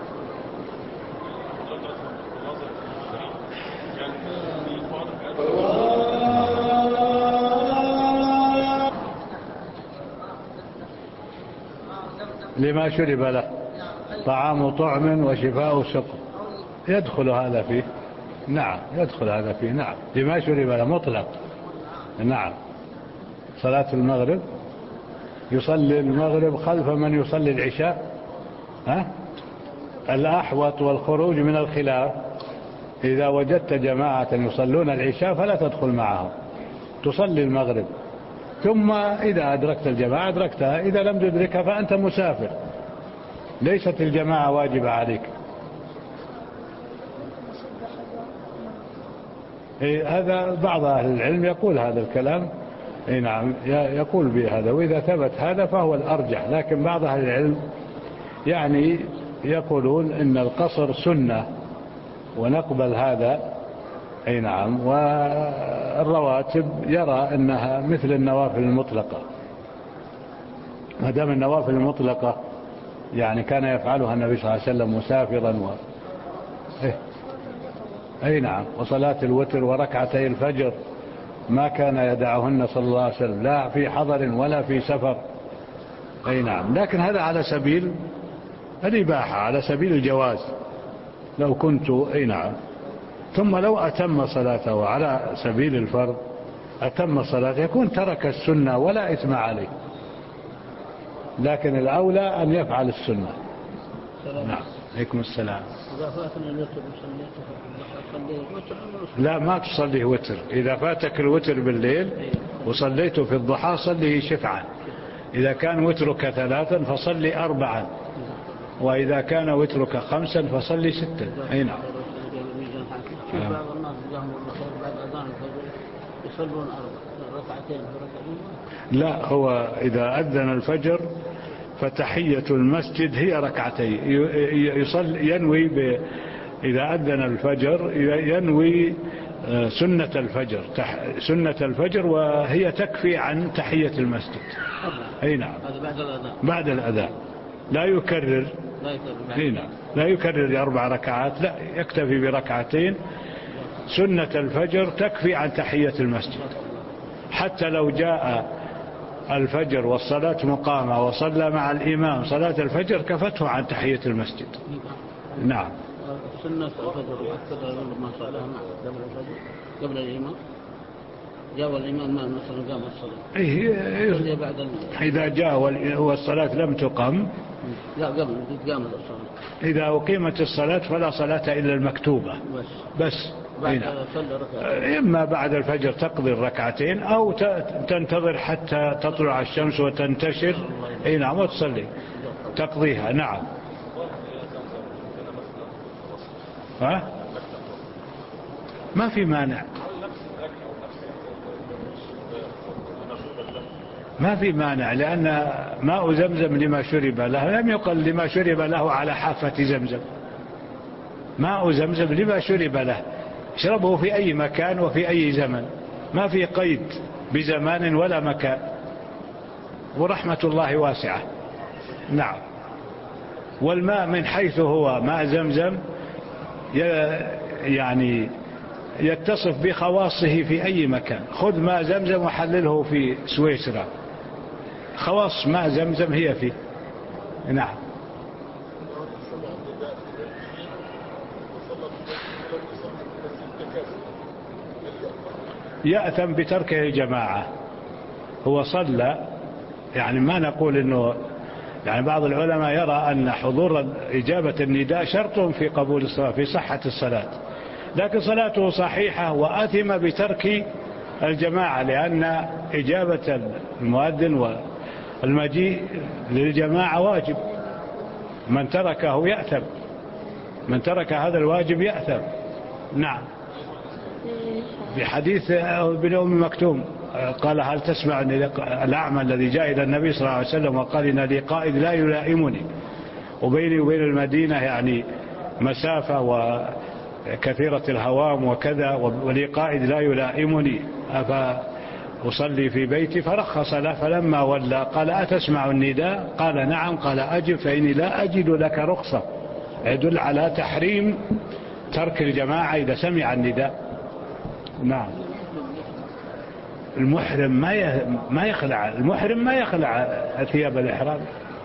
لما شرب له طعام طعم وشفاء سقم، يدخل هذا فيه. نعم، يدخل هذا فيه. نعم، لما شرب له مطلق. نعم، صلاة المغرب يصلي المغرب خلف من يصلي العشاء. الأحوط والخروج من الخلاف: إذا وجدت جماعة يصلون العشاء فلا تدخل معهم، تصلي المغرب، ثم إذا أدركت الجماعة أدركتها، إذا لم تدركها فأنت مسافر، ليست الجماعة واجبة عليك. هذا بعض أهل العلم يقول هذا الكلام. نعم يقول بهذا، وإذا ثبت هذا فهو الأرجح. لكن بعض أهل العلم يعني يقولون إن القصر سنة ونقبل هذا. نعم. والرواتب يرى أنها مثل النوافل المطلقة، ما دام النوافل المطلقة يعني كان يفعلها النبي صلى الله عليه وسلم مسافرا نعم. وصلاة الوتر وركعتي الفجر ما كان يدعهن صلى الله عليه وسلم، لا في حضر ولا في سفر. نعم. لكن هذا على سبيل الإباحة، على سبيل الجواز لو كنت. نعم. ثم لو أتم صلاته على سبيل الفرض، أتم صلاته يكون ترك السنة ولا إثم عليه، لكن الأولى أن يفعل السنة. نعم. عليكم السلام. لا ما تصليه وتر. إذا فاتك الوتر بالليل وصليته في الضحى صليه شفعا. إذا كان وترك 3 فصلي 4، وإذا كان وترك 5 فصلي 6. نعم. بعض الناس جاهم الخير بعد أذان الفجر يصلون 4 ركعتين وركعتين. لا، هو إذا أذن الفجر فتحية المسجد هي ركعتين. ينوي إذا أذن الفجر ينوي سنة الفجر وهي تكفي عن تحية المسجد. نعم. بعد الأذان لا يكرر. لا يكرر 4 ركعات، لا يكتفي بركعتين. سنة الفجر تكفي عن تحية المسجد. حتى لو جاء الفجر والصلاة مقامة وصلى مع الإمام صلاة الفجر كفته عن تحية المسجد. نعم. سنة الفجر أكثر ما صلاها قبل الفجر قبل الإمام، جاء الإمام ما مثلا قام الصلاة. إذا جاء والصلاة لم تقم، لا قبل قامت الصلاة. إذا أقيمت الصلاة فلا صلاة إلا المكتوبة بس. إما بعد الفجر تقضي الركعتين أو تنتظر حتى تطلع الشمس وتنتشر. نعم. وتصلي تقضيها. نعم. ما في مانع، ما في مانع، لأن ماء زمزم لما شرب له لم يقل لما شرب له على حافة زمزم. ماء زمزم لما شرب له، اشربه في أي مكان وفي أي زمن، ما في قيد بزمان ولا مكان، ورحمة الله واسعة. نعم. والماء من حيث هو ماء زمزم يعني يتصف بخواصه في أي مكان. خذ ماء زمزم وحلله في سويسرا، خواص ماء زمزم هي فيه. نعم. يأثم بتركه الجماعة. هو صلى، يعني ما نقول إنه، يعني بعض العلماء يرى أن حضور إجابة النداء شرط في قبول الصلاة، في صحة الصلاة، لكن صلاته صحيحة وآثم بترك الجماعة، لأن إجابة المؤذن والمجيء للجماعة واجب. من تركه يأثم، من ترك هذا الواجب يأثم. نعم. بحديث ابن أم مكتوم قال هل تسمع الأعمى الذي جاء إلى النبي صلى الله عليه وسلم وقال إن لي قائد لا يلائمني، وبيني وبين المدينة يعني مسافة وكثيرة الهوام وكذا، ولي قائد لا يلائمني أفأصلي في بيتي؟ فرخص له. فلما ولى قال أتسمع النداء؟ قال نعم. قال أجب فإني لا أجد لك رخصة. يدل على تحريم ترك الجماعة إذا سمع النداء. نعم. المحرم ما يخلع، المحرم ما يخلع ثياب الإحرام.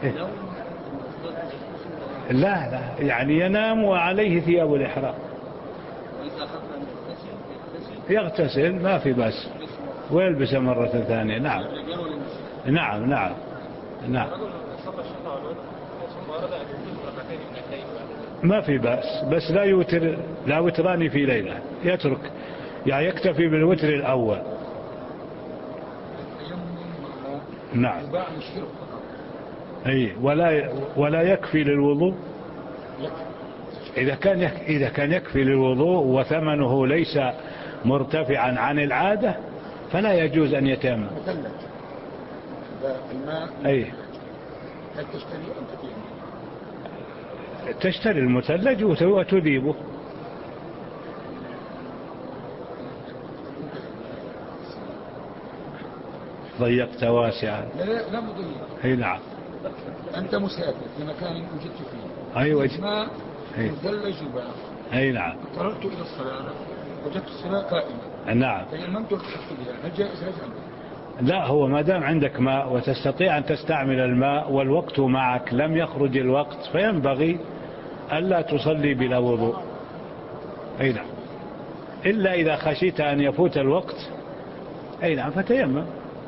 لا يعني ينام وعليه ثياب الإحرام، يغتسل ما في بس ويلبس مرة ثانية. نعم. نعم. نعم. نعم. ما في بأس، بس لا يوتر، لا وتران في ليلة، يترك يعني يكتفي بالوتر الأول. نعم. أي ولا يكفي للوضوء. إذا كان يكفي للوضوء وثمنه ليس مرتفعا عن العادة فلا يجوز أن يتيمم. الماء أي هل تشتري أم تتيمم؟ تشتري المثلج وتذيبه. ضيقت واسعا. لا مضيق. اي نعم. أنت مسافر في مكان وجدت فيه. أيوة. ماء مثلج الباب. اي نعم. اضطررت إلى الصلاة وجدت الصلاة قائمة. نعم. تيممت وتحط بها، هل جائز هذا؟ لا، هو ما دام عندك ماء وتستطيع أن تستعمل الماء والوقت معك لم يخرج الوقت فينبغي ألا تصلي بلا وضوء. أي نعم. إلا إذا خشيت أن يفوت الوقت أي نعم فتيمم.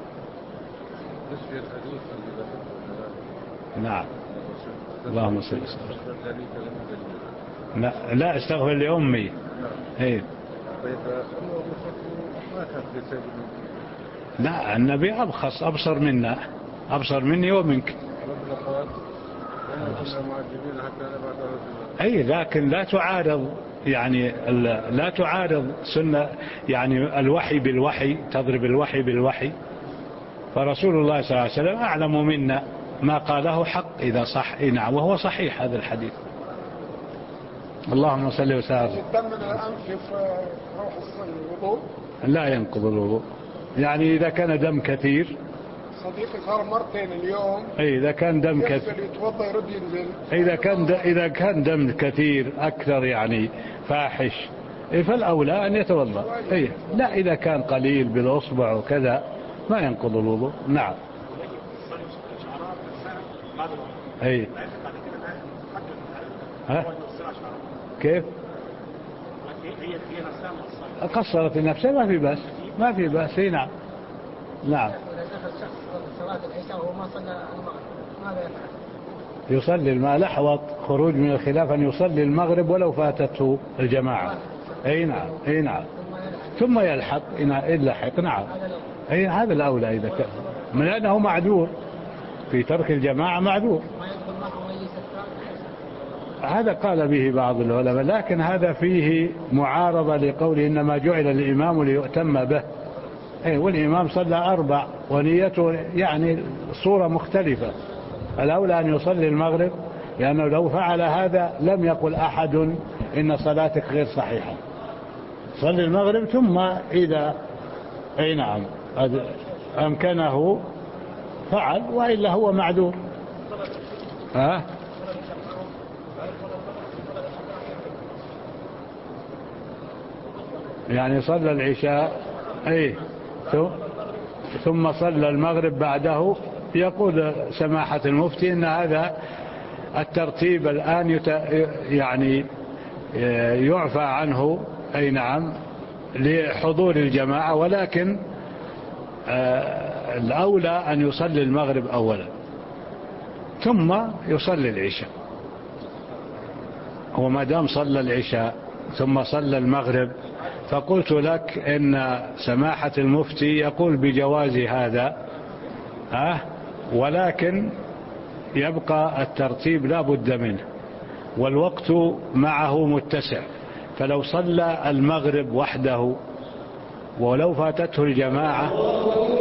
نعم. اللهم صل وسلم. لا استغفر لأمي. أي. لا، النبي أبخص، أبصر مني ومنك. أي لكن لا تعارض، يعني لا تعارض سنة، يعني الوحي بالوحي، تضرب الوحي بالوحي. فرسول الله صلى الله عليه وسلم أعلم منا، ما قاله حق إذا صح. نعم، وهو صحيح هذا الحديث. اللهم صل وسلم. الدم من الأنف روح الوضوء لا ينقض الوضوء، يعني إذا كان دم كثير. صديقي صار مرتين اليوم. أي إذا كان دم كثير يتوضأ يرد ينزل. إذا كان دم كثير أكثر يعني فاحش فالأولى أن يتوضأ. أي لا، إذا كان قليل بالأصبع وكذا ما ينقض الوضوء. نعم. أي ها كيف قصرت نفسها ما في بأس. نعم. نعم. يصلي الماء لحظة خروج من الخلاف أن يصلي المغرب ولو فاتته الجماعة. أي نعم. أي نعم. ثم يلحق إن لحق. نعم. أي هذا الأولى إذا كان، من أنه معذور في ترك الجماعة، معذور. هذا قال به بعض العلماء، لكن هذا فيه معارضة لقوله إنما جعل الإمام ليؤتم به. والإمام صلى 4 ونيته يعني صورة مختلفة. الأولى أن يصلي المغرب، لأنه لو فعل هذا لم يقل أحد إن صلاتك غير صحيحة. صلي المغرب ثم إذا أي نعم أمكنه فعل، وإلا هو معذور. يعني صلى العشاء ثم صلى المغرب بعده. يقول سماحة المفتي إن هذا الترتيب الآن يعني يعفى عنه. أي نعم، لحضور الجماعة، ولكن الأولى أن يصلي المغرب أولا ثم يصلي العشاء. وما دام صلى العشاء ثم صلى المغرب، فقلت لك إن سماحة المفتي يقول بجواز هذا، ولكن يبقى الترتيب لا بد منه، والوقت معه متسع. فلو صلى المغرب وحده ولو فاتته الجماعة